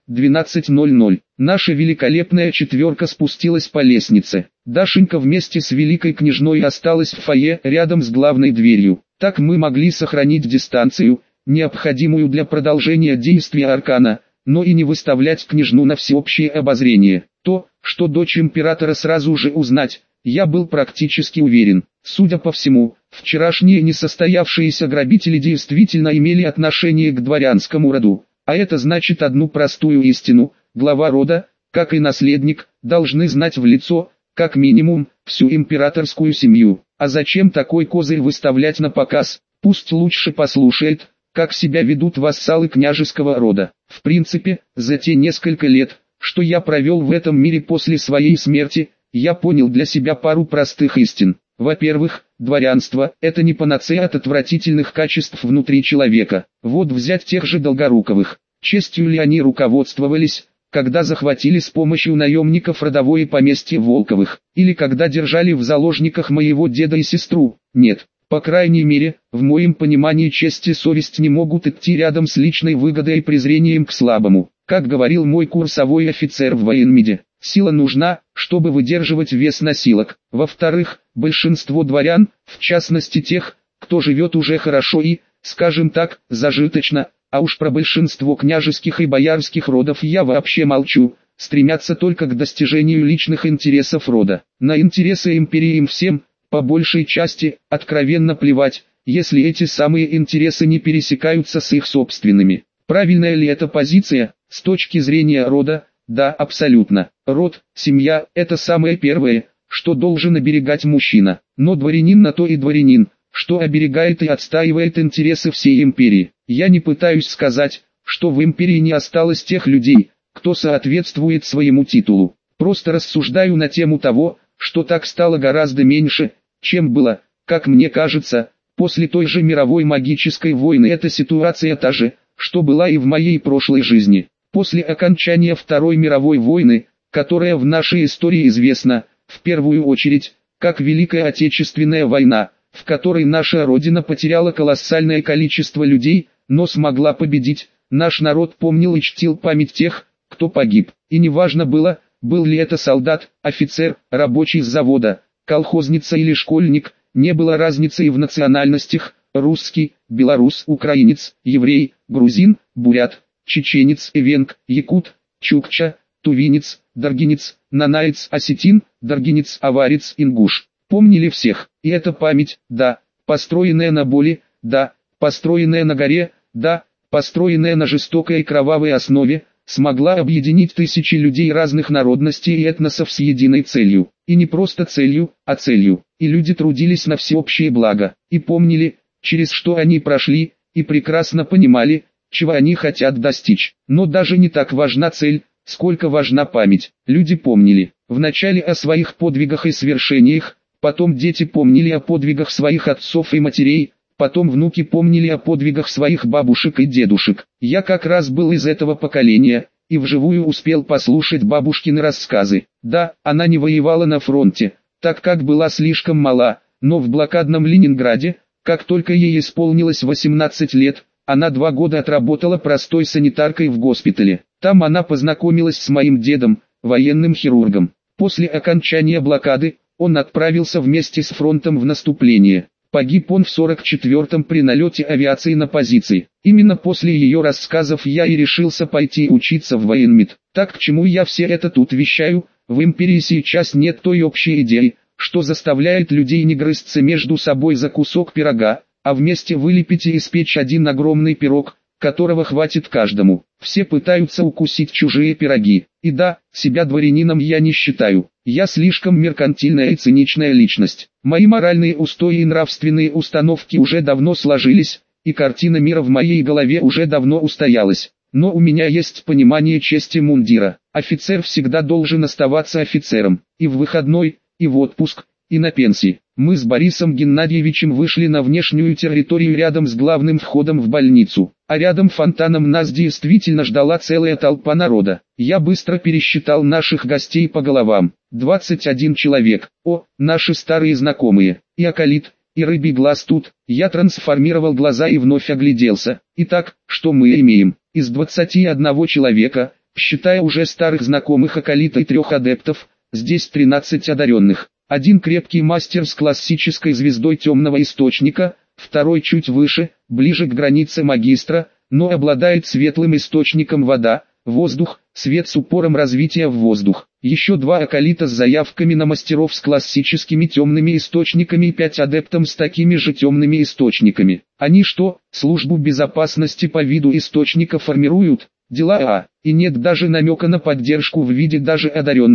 12:00. Наша великолепная четверка спустилась по лестнице. Дашенька вместе с великой княжной осталась в фойе рядом с главной дверью. Так мы могли сохранить дистанцию, необходимую для продолжения действия аркана, но и не выставлять княжну на всеобщее обозрение. То, что дочь императора сразу же узнать, я был практически уверен. Судя по всему, вчерашние несостоявшиеся грабители действительно имели отношение к дворянскому роду, а это значит одну простую истину: глава рода, как и наследник, должны знать в лицо, как минимум, всю императорскую семью. А зачем такой козырь выставлять на показ? Пусть лучше послушает, как себя ведут вассалы княжеского рода. В принципе, за те несколько лет, что я провел в этом мире после своей смерти, я понял для себя пару простых истин. Во-первых, дворянство – это не панацея от отвратительных качеств внутри человека. Вот взять тех же Долгоруковых. Честью ли они руководствовались, когда захватили с помощью наемников родовое поместье Волковых, или когда держали в заложниках моего деда и сестру? Нет. По крайней мере, в моем понимании честь и совесть не могут идти рядом с личной выгодой и презрением к слабому. Как говорил мой курсовой офицер в военмеде, сила нужна, чтобы выдерживать вес носилок. Во-вторых, большинство дворян, в частности тех, кто живет уже хорошо и, скажем так, зажиточно, а уж про большинство княжеских и боярских родов я вообще молчу, стремятся только к достижению личных интересов рода. На интересы империи им всем, по большей части, откровенно плевать, если эти самые интересы не пересекаются с их собственными. Правильная ли это позиция, с точки зрения рода? Да, абсолютно. Род, семья – это самое первое, что должен оберегать мужчина. Но дворянин на то и дворянин, что оберегает и отстаивает интересы всей империи. Я не пытаюсь сказать, что в империи не осталось тех людей, кто соответствует своему титулу. Просто рассуждаю на тему того, что так стало гораздо меньше, чем было, как мне кажется, после той же мировой магической войны. Эта ситуация та же, что была и в моей прошлой жизни. После окончания Второй мировой войны, которая в нашей истории известна, в первую очередь, как Великая Отечественная война, в которой наша Родина потеряла колоссальное количество людей, но смогла победить, наш народ помнил и чтил память тех, кто погиб. И неважно было, был ли это солдат, офицер, рабочий с завода, колхозница или школьник, не было разницы и в национальностях: русский, белорус, украинец, еврей, грузин, бурят, чеченец, эвенк, якут, чукча, тувинец, даргинец, нанаец, осетин, даргинец, аварец, ингуш. Помнили всех, и эта память, да, построенная на боли, да, построенная на горе, да, построенная на жестокой и кровавой основе, смогла объединить тысячи людей разных народностей и этносов с единой целью. И не просто целью, а целью. И люди трудились на всеобщее благо, и помнили, через что они прошли, и прекрасно понимали, чего они хотят достичь. Но даже не так важна цель, сколько важна память. Люди помнили, вначале о своих подвигах и свершениях, потом дети помнили о подвигах своих отцов и матерей, потом внуки помнили о подвигах своих бабушек и дедушек. Я как раз был из этого поколения, и вживую успел послушать бабушкины рассказы. Да, она не воевала на фронте, так как была слишком мала, но в блокадном Ленинграде, как только ей исполнилось 18 лет, она 2 года отработала простой санитаркой в госпитале. Там она познакомилась с моим дедом, военным хирургом. После окончания блокады, он отправился вместе с фронтом в наступление. Погиб он в 44-м при налете авиации на позиции. Именно после ее рассказов я и решился пойти учиться в военмед. Так к чему я все это тут вещаю? В империи сейчас нет той общей идеи, что заставляет людей не грызться между собой за кусок пирога, а вместе вылепить и испечь один огромный пирог, которого хватит каждому. Все пытаются укусить чужие пироги. И да, себя дворянином я не считаю. Я слишком меркантильная и циничная личность. Мои моральные устои и нравственные установки уже давно сложились, и картина мира в моей голове уже давно устоялась. Но у меня есть понимание чести мундира. Офицер всегда должен оставаться офицером. И в выходной, и в отпуск, и на пенсии. Мы с Борисом Геннадьевичем вышли на внешнюю территорию рядом с главным входом в больницу. А рядом фонтаном нас действительно ждала целая толпа народа. Я быстро пересчитал наших гостей по головам. 21 человек. О, наши старые знакомые. И Акалит, и Рыбий Глаз тут. Я трансформировал глаза и вновь огляделся. Итак, что мы имеем? Из 21 человека, считая уже старых знакомых Акалита и 3 адептов, здесь 13 одаренных. Один крепкий мастер с классической звездой темного источника, второй чуть выше, ближе к границе магистра, но обладает светлым источником вода, воздух, свет с упором развития в воздух. Еще 2 акалита с заявками на мастеров с классическими темными источниками и 5 адептов с такими же темными источниками. Они что, службу безопасности по виду источника формируют? Дела и нет даже намека на поддержку в виде даже одаренного,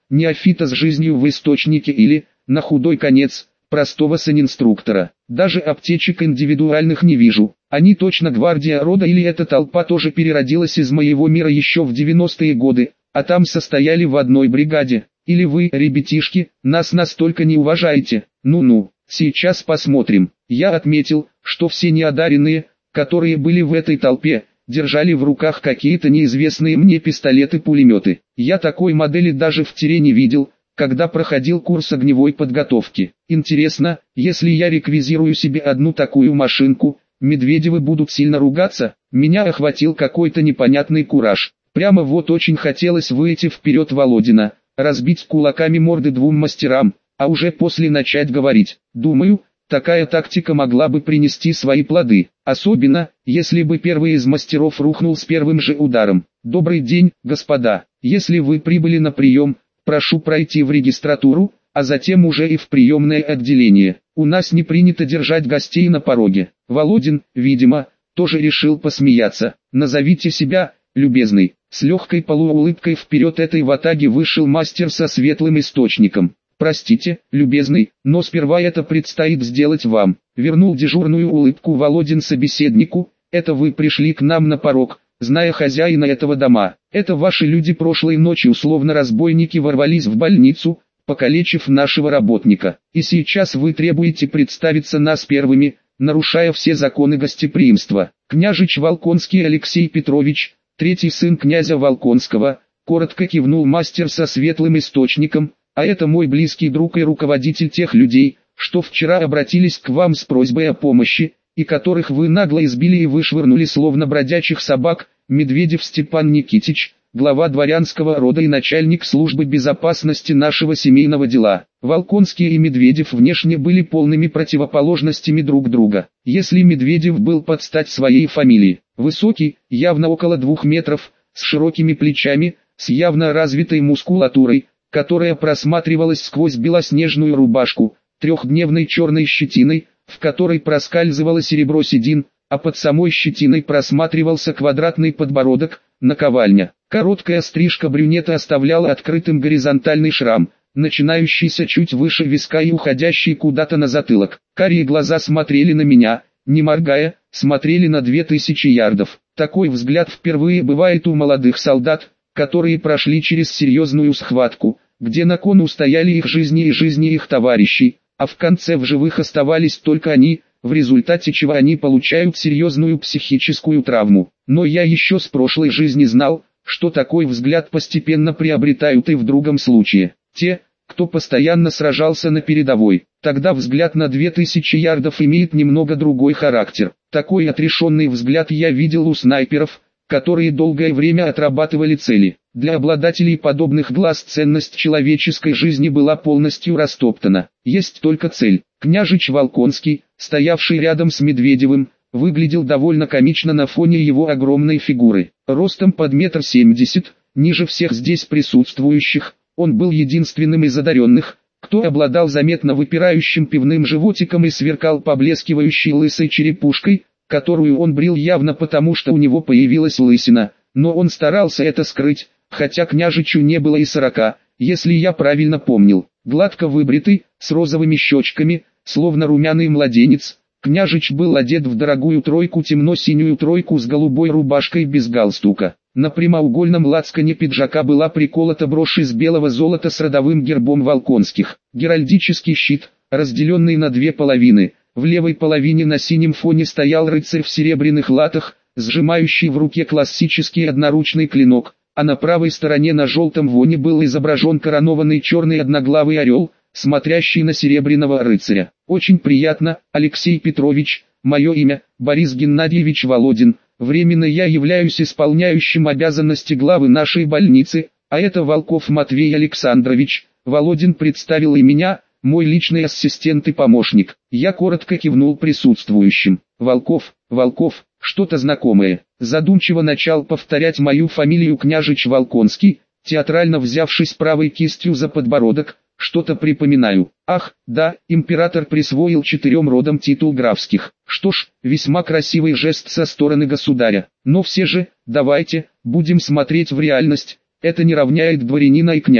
неофита с жизнью в источнике или, на худой конец, простого санинструктора. Даже аптечек индивидуальных не вижу. Они точно гвардия рода или эта толпа тоже переродилась из моего мира еще в 90-е годы, а там состояли в одной бригаде. Или вы, ребятишки, нас настолько не уважаете? Ну-ну, сейчас посмотрим. Я отметил, что все неодаренные, которые были в этой толпе, держали в руках какие-то неизвестные мне пистолеты-пулеметы. Я такой модели даже в тире не видел, когда проходил курс огневой подготовки. Интересно, если я реквизирую себе одну такую машинку, Медведевы будут сильно ругаться? Меня охватил какой-то непонятный кураж. Прямо вот очень хотелось выйти вперед Володина, разбить кулаками морды двум мастерам, а уже после начать говорить. Думаю, такая тактика могла бы принести свои плоды, особенно, если бы первый из мастеров рухнул с первым же ударом. Добрый день, господа. Если вы прибыли на прием, прошу пройти в регистратуру, а затем уже и в приемное отделение. У нас не принято держать гостей на пороге. Володин, видимо, тоже решил посмеяться. Назовите себя, любезный. С легкой полуулыбкой вперед этой ватаги вышел мастер со светлым источником. Простите, любезный, но сперва это предстоит сделать вам. Вернул дежурную улыбку Володин собеседнику. Это вы пришли к нам на порог, зная хозяина этого дома. Это ваши люди прошлой ночью словно разбойники ворвались в больницу, покалечив нашего работника. И сейчас вы требуете представиться нас первыми, нарушая все законы гостеприимства. Княжич Волконский Алексей Петрович, третий сын князя Волконского, коротко кивнул мастер со светлым источником, а это мой близкий друг и руководитель тех людей, что вчера обратились к вам с просьбой о помощи, и которых вы нагло избили и вышвырнули словно бродячих собак. Медведев Степан Никитич, глава дворянского рода и начальник службы безопасности нашего семейного дела. Волконский и Медведев внешне были полными противоположностями друг друга. Если Медведев был под стать своей фамилии, высокий, явно около 2 метров, с широкими плечами, с явно развитой мускулатурой, которая просматривалась сквозь белоснежную рубашку, трехдневной черной щетиной, в которой проскальзывало серебро седин, а под самой щетиной просматривался квадратный подбородок, наковальня. Короткая стрижка брюнета оставляла открытым горизонтальный шрам, начинающийся чуть выше виска и уходящий куда-то на затылок. Карие глаза смотрели на меня, не моргая, смотрели на 2000 ярдов. Такой взгляд впервые бывает у молодых солдат, которые прошли через серьезную схватку, где на кону стояли их жизни и жизни их товарищей, а в конце в живых оставались только они, в результате чего они получают серьезную психическую травму. Но я еще с прошлой жизни знал, что такой взгляд постепенно приобретают и в другом случае. Те, кто постоянно сражался на передовой, тогда взгляд на 2000 ярдов имеет немного другой характер. Такой отрешенный взгляд я видел у снайперов, которые долгое время отрабатывали цели. Для обладателей подобных глаз ценность человеческой жизни была полностью растоптана. Есть только цель. Княжич Волконский, стоявший рядом с Медведевым, выглядел довольно комично на фоне его огромной фигуры. Ростом под 1,70 м, ниже всех здесь присутствующих, он был единственным из одаренных, кто обладал заметно выпирающим пивным животиком и сверкал поблескивающей лысой черепушкой, которую он брил явно потому, что у него появилась лысина, но он старался это скрыть, хотя княжичу не было и 40, если я правильно помнил. Гладко выбритый, с розовыми щечками, словно румяный младенец, княжич был одет в дорогую тройку, темно-синюю тройку с голубой рубашкой без галстука. На прямоугольном лацкане пиджака была приколота брошь из белого золота с родовым гербом Волконских. Геральдический щит, разделенный на 2 половины. В левой половине на синем фоне стоял рыцарь в серебряных латах, сжимающий в руке классический одноручный клинок, а на правой стороне на желтом фоне был изображен коронованный черный одноглавый орел, смотрящий на серебряного рыцаря. Очень приятно, Алексей Петрович, мое имя, Борис Геннадьевич Володин, временно я являюсь исполняющим обязанности главы нашей больницы, а это Волков Матвей Александрович. Володин представил и меня, мой личный ассистент и помощник. Я коротко кивнул присутствующим. Волков, что-то знакомое. Задумчиво начал повторять мою фамилию княжич Волконский, театрально взявшись правой кистью за подбородок. Что-то припоминаю. Ах, да, император присвоил 4 родам титул графских. Что ж, весьма красивый жест со стороны государя. Но все же, давайте, будем смотреть в реальность. Это не равняет дворянина и князя.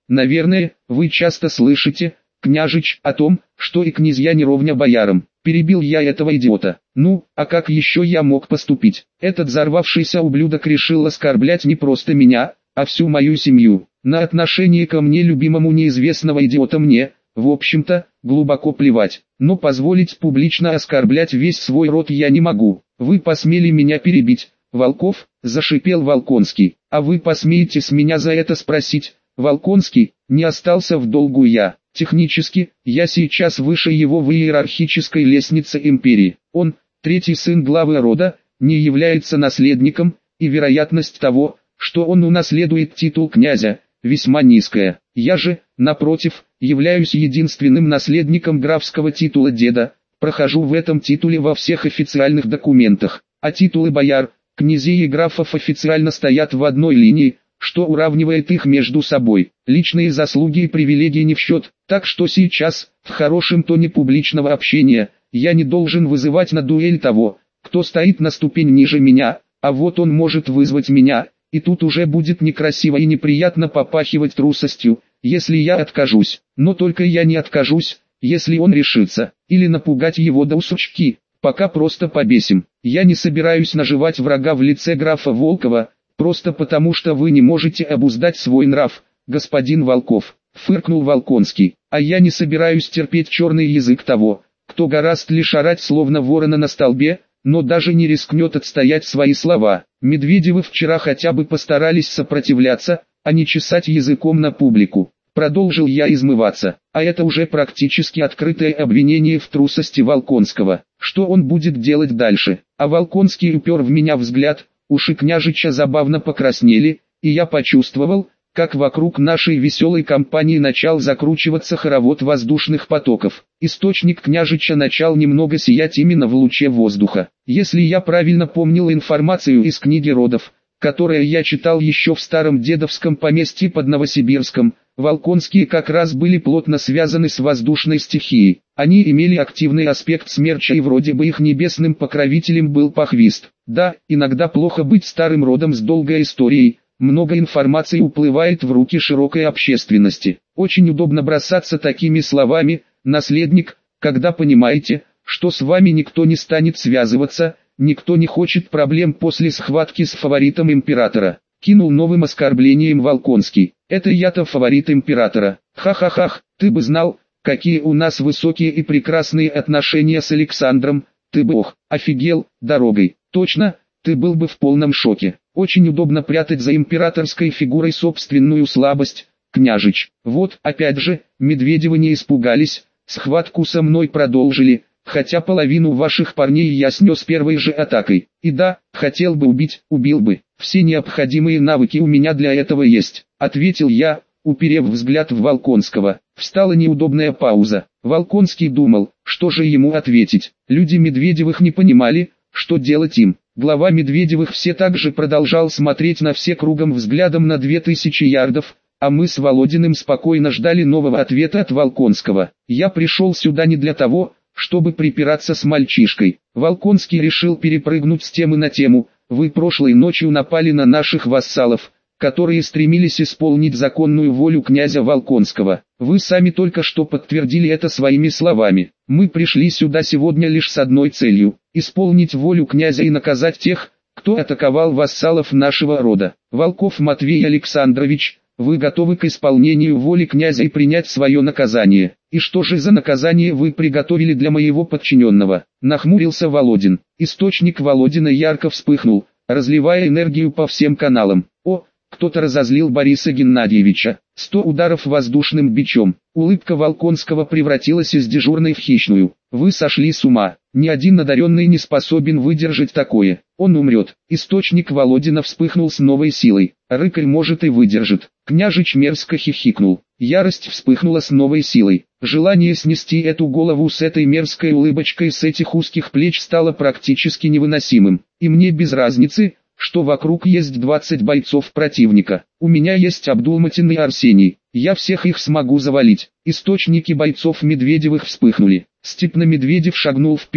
Наверное, вы часто слышите, княжич, о том, что и князья не ровня боярам. Перебил я этого идиота. Ну, а как еще я мог поступить? Этот взорвавшийся ублюдок решил оскорблять не просто меня, а всю мою семью. На отношение ко мне любимому неизвестного идиота мне, в общем-то, глубоко плевать. Но позволить публично оскорблять весь свой род я не могу. Вы посмели меня перебить, Волков, зашипел Волконский. А вы посмеете с меня за это спросить? Волконский, не остался в долгу я. Технически, я сейчас выше его в иерархической лестнице империи. Он, третий сын главы рода, не является наследником, и вероятность того, что он унаследует титул князя, весьма низкая. Я же, напротив, являюсь единственным наследником графского титула деда, прохожу в этом титуле во всех официальных документах, а титулы бояр, князей и графов официально стоят в одной линии, что уравнивает их между собой. Личные заслуги и привилегии не в счет, так что сейчас, в хорошем тоне публичного общения, я не должен вызывать на дуэль того, кто стоит на ступень ниже меня, а вот он может вызвать меня, и тут уже будет некрасиво и неприятно попахивать трусостью, если я откажусь. Но только я не откажусь, если он решится, или напугать его до усучки, пока просто побесим. Я не собираюсь наживать врага в лице графа Волкова, просто потому что вы не можете обуздать свой нрав, господин Волков, фыркнул Волконский, а я не собираюсь терпеть черный язык того, кто гораст лишь орать словно ворона на столбе, но даже не рискнет отстоять свои слова. Медведевы вчера хотя бы постарались сопротивляться, а не чесать языком на публику. Продолжил я измываться, а это уже практически открытое обвинение в трусости Волконского. Что он будет делать дальше? А Волконский упер в меня взгляд, уши княжича забавно покраснели, и я почувствовал, как вокруг нашей веселой компании начал закручиваться хоровод воздушных потоков. Источник княжича начал немного сиять именно в луче воздуха. Если я правильно помнил информацию из книги родов, которую я читал еще в старом дедовском поместье под Новосибирском, Волконские как раз были плотно связаны с воздушной стихией. Они имели активный аспект смерча и вроде бы их небесным покровителем был Похвист. Да, иногда плохо быть старым родом с долгой историей. Много информации уплывает в руки широкой общественности. Очень удобно бросаться такими словами, наследник, когда понимаете, что с вами никто не станет связываться, никто не хочет проблем после схватки с фаворитом императора. Кинул новым оскорблением Волконский. Это я-то фаворит императора. Ха-ха-ха, ты бы знал, какие у нас высокие и прекрасные отношения с Александром, ты бы офигел, дорогой. Точно, ты был бы в полном шоке. Очень удобно прятать за императорской фигурой собственную слабость, княжич. Вот, опять же, Медведевы не испугались, схватку со мной продолжили, хотя половину ваших парней я снес первой же атакой. И да, хотел бы убить, убил бы. Все необходимые навыки у меня для этого есть, ответил я, уперев взгляд в Волконского. Встала неудобная пауза. Волконский думал, что же ему ответить. Люди Медведевых не понимали, что делать им. Глава Медведевых все так же продолжал смотреть на все кругом взглядом на 2000 ярдов, а мы с Володиным спокойно ждали нового ответа от Волконского. Я пришел сюда не для того, чтобы припираться с мальчишкой. Волконский решил перепрыгнуть с темы на тему. Вы прошлой ночью напали на наших вассалов, которые стремились исполнить законную волю князя Волконского. Вы сами только что подтвердили это своими словами. Мы пришли сюда сегодня лишь с одной целью – исполнить волю князя и наказать тех, кто атаковал вассалов нашего рода. Волков Матвей Александрович, вы готовы к исполнению воли князя и принять свое наказание? И что же за наказание вы приготовили для моего подчиненного? Нахмурился Володин. Источник Володина ярко вспыхнул, разливая энергию по всем каналам. О, кто-то разозлил Бориса Геннадьевича. 100 ударов воздушным бичом. Улыбка Волконского превратилась из дежурной в хищную. Вы сошли с ума. Ни один одаренный не способен выдержать такое. Он умрет. Источник Володина вспыхнул с новой силой. Рыкарь может и выдержит. Княжич мерзко хихикнул. Ярость вспыхнула с новой силой. Желание снести эту голову с этой мерзкой улыбочкой с этих узких плеч стало практически невыносимым. И мне без разницы, что вокруг есть 20 бойцов противника. У меня есть Абдулматин и Арсений. Я всех их смогу завалить. Источники бойцов Медведевых вспыхнули. Степно Медведев шагнул вперед,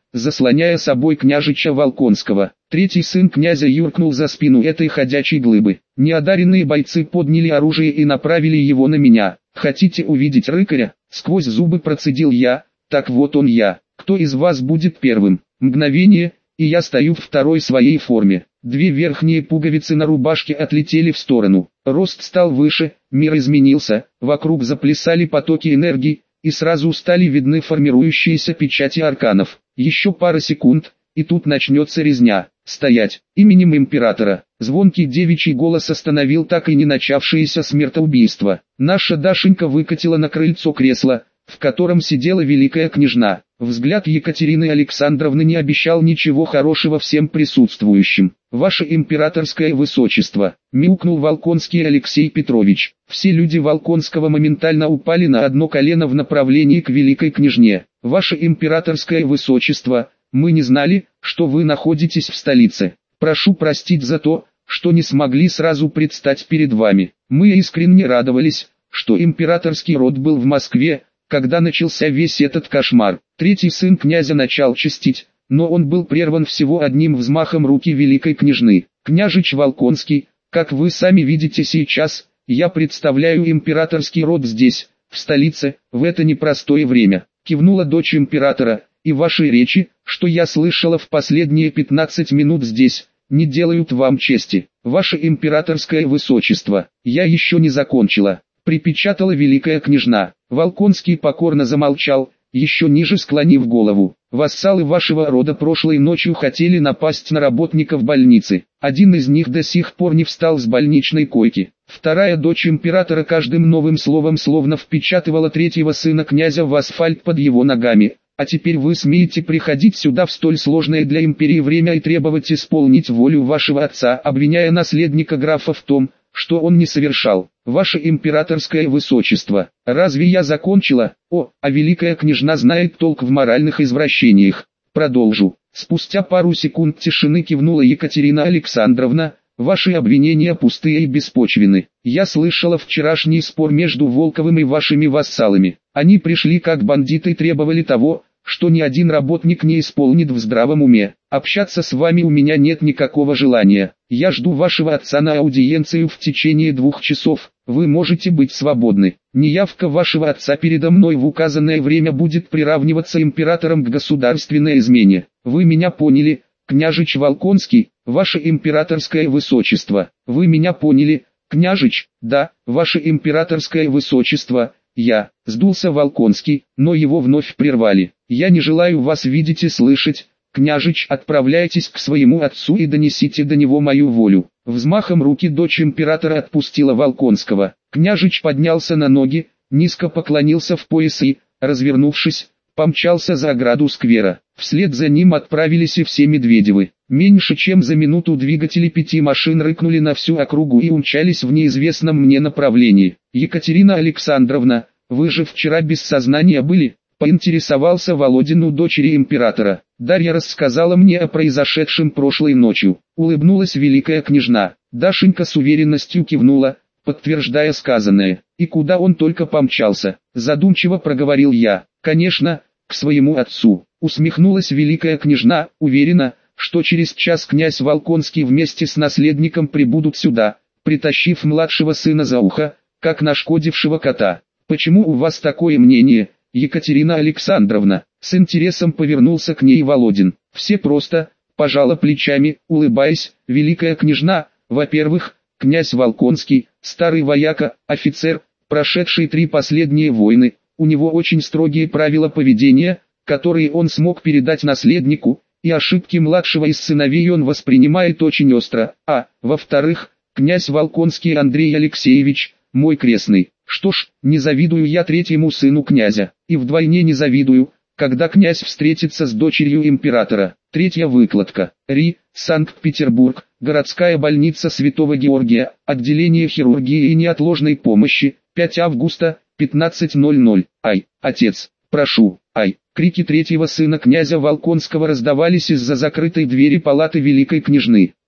заслоняя собой княжича Волконского. Третий сын князя юркнул за спину этой ходячей глыбы. Неодаренные бойцы подняли оружие и направили его на меня. «Хотите увидеть рыкаря?» — сквозь зубы процедил я. «Так вот он я. Кто из вас будет первым?» Мгновение, и я стою в второй своей форме. Две верхние пуговицы на рубашке отлетели в сторону. Рост стал выше, мир изменился, вокруг заплясали потоки энергии, и сразу стали видны формирующиеся печати арканов. Еще пара секунд, и тут начнется резня. «Стоять! Именем императора!» Звонкий девичий голос остановил так и не начавшееся смертоубийство. Наша Дашенька выкатила на крыльцо кресло, в котором сидела великая княжна. Взгляд Екатерины Александровны не обещал ничего хорошего всем присутствующим. «Ваше императорское высочество», — мяукнул Волконский Алексей Петрович. Все люди Волконского моментально упали на одно колено в направлении к великой княжне. «Ваше императорское высочество, мы не знали, что вы находитесь в столице. Прошу простить за то, что не смогли сразу предстать перед вами. Мы искренне радовались, что императорский род был в Москве, когда начался весь этот кошмар». Третий сын князя начал чистить, но он был прерван всего одним взмахом руки великой княжны. «Княжич Волконский, как вы сами видите сейчас, я представляю императорский род здесь, в столице, в это непростое время», — кивнула дочь императора. «И ваши речи, что я слышала в последние 15 минут здесь, не делают вам чести. Ваше императорское высочество, я еще не закончила», — припечатала великая княжна. Волконский покорно замолчал, еще ниже склонив голову. «Вассалы вашего рода прошлой ночью хотели напасть на работников больницы. Один из них до сих пор не встал с больничной койки. Вторая дочь императора каждым новым словом словно впечатывала третьего сына князя в асфальт под его ногами. А теперь вы смеете приходить сюда в столь сложное для империи время и требовать исполнить волю вашего отца, обвиняя наследника графа в том, что он не совершал. Ваше императорское высочество, разве я закончила? А великая княжна знает толк в моральных извращениях. Продолжу». Спустя пару секунд тишины кивнула Екатерина Александровна. «Ваши обвинения пустые и беспочвенны. Я слышала вчерашний спор между Волковым и вашими вассалами. Они пришли как бандиты и требовали того, что ни один работник не исполнит в здравом уме. Общаться с вами у меня нет никакого желания. Я жду вашего отца на аудиенцию в течение 2 часов. Вы можете быть свободны. Неявка вашего отца передо мной в указанное время будет приравниваться императором к государственной измене. Вы меня поняли, княжич Волконский, ваше императорское высочество? Вы меня поняли, княжич? Да, ваше императорское высочество». Я сдулся Волконский, но его вновь прервали. «Я не желаю вас видеть и слышать, княжич, отправляйтесь к своему отцу и донесите до него мою волю». Взмахом руки дочь императора отпустила Волконского. Княжич поднялся на ноги, низко поклонился в пояс и, развернувшись, помчался за ограду сквера. Вслед за ним отправились и все Медведевы. Меньше чем за минуту двигатели 5 машин рыкнули на всю округу и умчались в неизвестном мне направлении. «Екатерина Александровна, вы же вчера без сознания были?» — поинтересовался Володин у дочери императора. «Дарья рассказала мне о произошедшем прошлой ночью», — улыбнулась великая княжна. Дашенька с уверенностью кивнула, подтверждая сказанное. «И куда он только помчался?» — задумчиво проговорил я. «Конечно, к своему отцу», — усмехнулась великая княжна. «Уверена, что через час князь Волконский вместе с наследником прибудут сюда, притащив младшего сына за ухо, как нашкодившего кота. Почему у вас такое мнение, Екатерина Александровна?» С интересом повернулся к ней Володин. «Все просто», — пожала плечами, улыбаясь, великая княжна. «Во-первых, князь Волконский, старый вояка, офицер, прошедший 3 последние войны, у него очень строгие правила поведения, которые он смог передать наследнику, и ошибки младшего из сыновей он воспринимает очень остро. А, во-вторых, князь Волконский Андрей Алексеевич, мой крестный. Что ж, не завидую я третьему сыну князя, и вдвойне не завидую, когда князь встретится с дочерью императора». Третья выкладка. Ри, Санкт-Петербург, городская больница Святого Георгия, отделение хирургии и неотложной помощи, 5 августа, 15:00. «Ай, отец, прошу, ай!» Крики третьего сына князя Волконского раздавались из-за закрытой двери палаты великой княжны.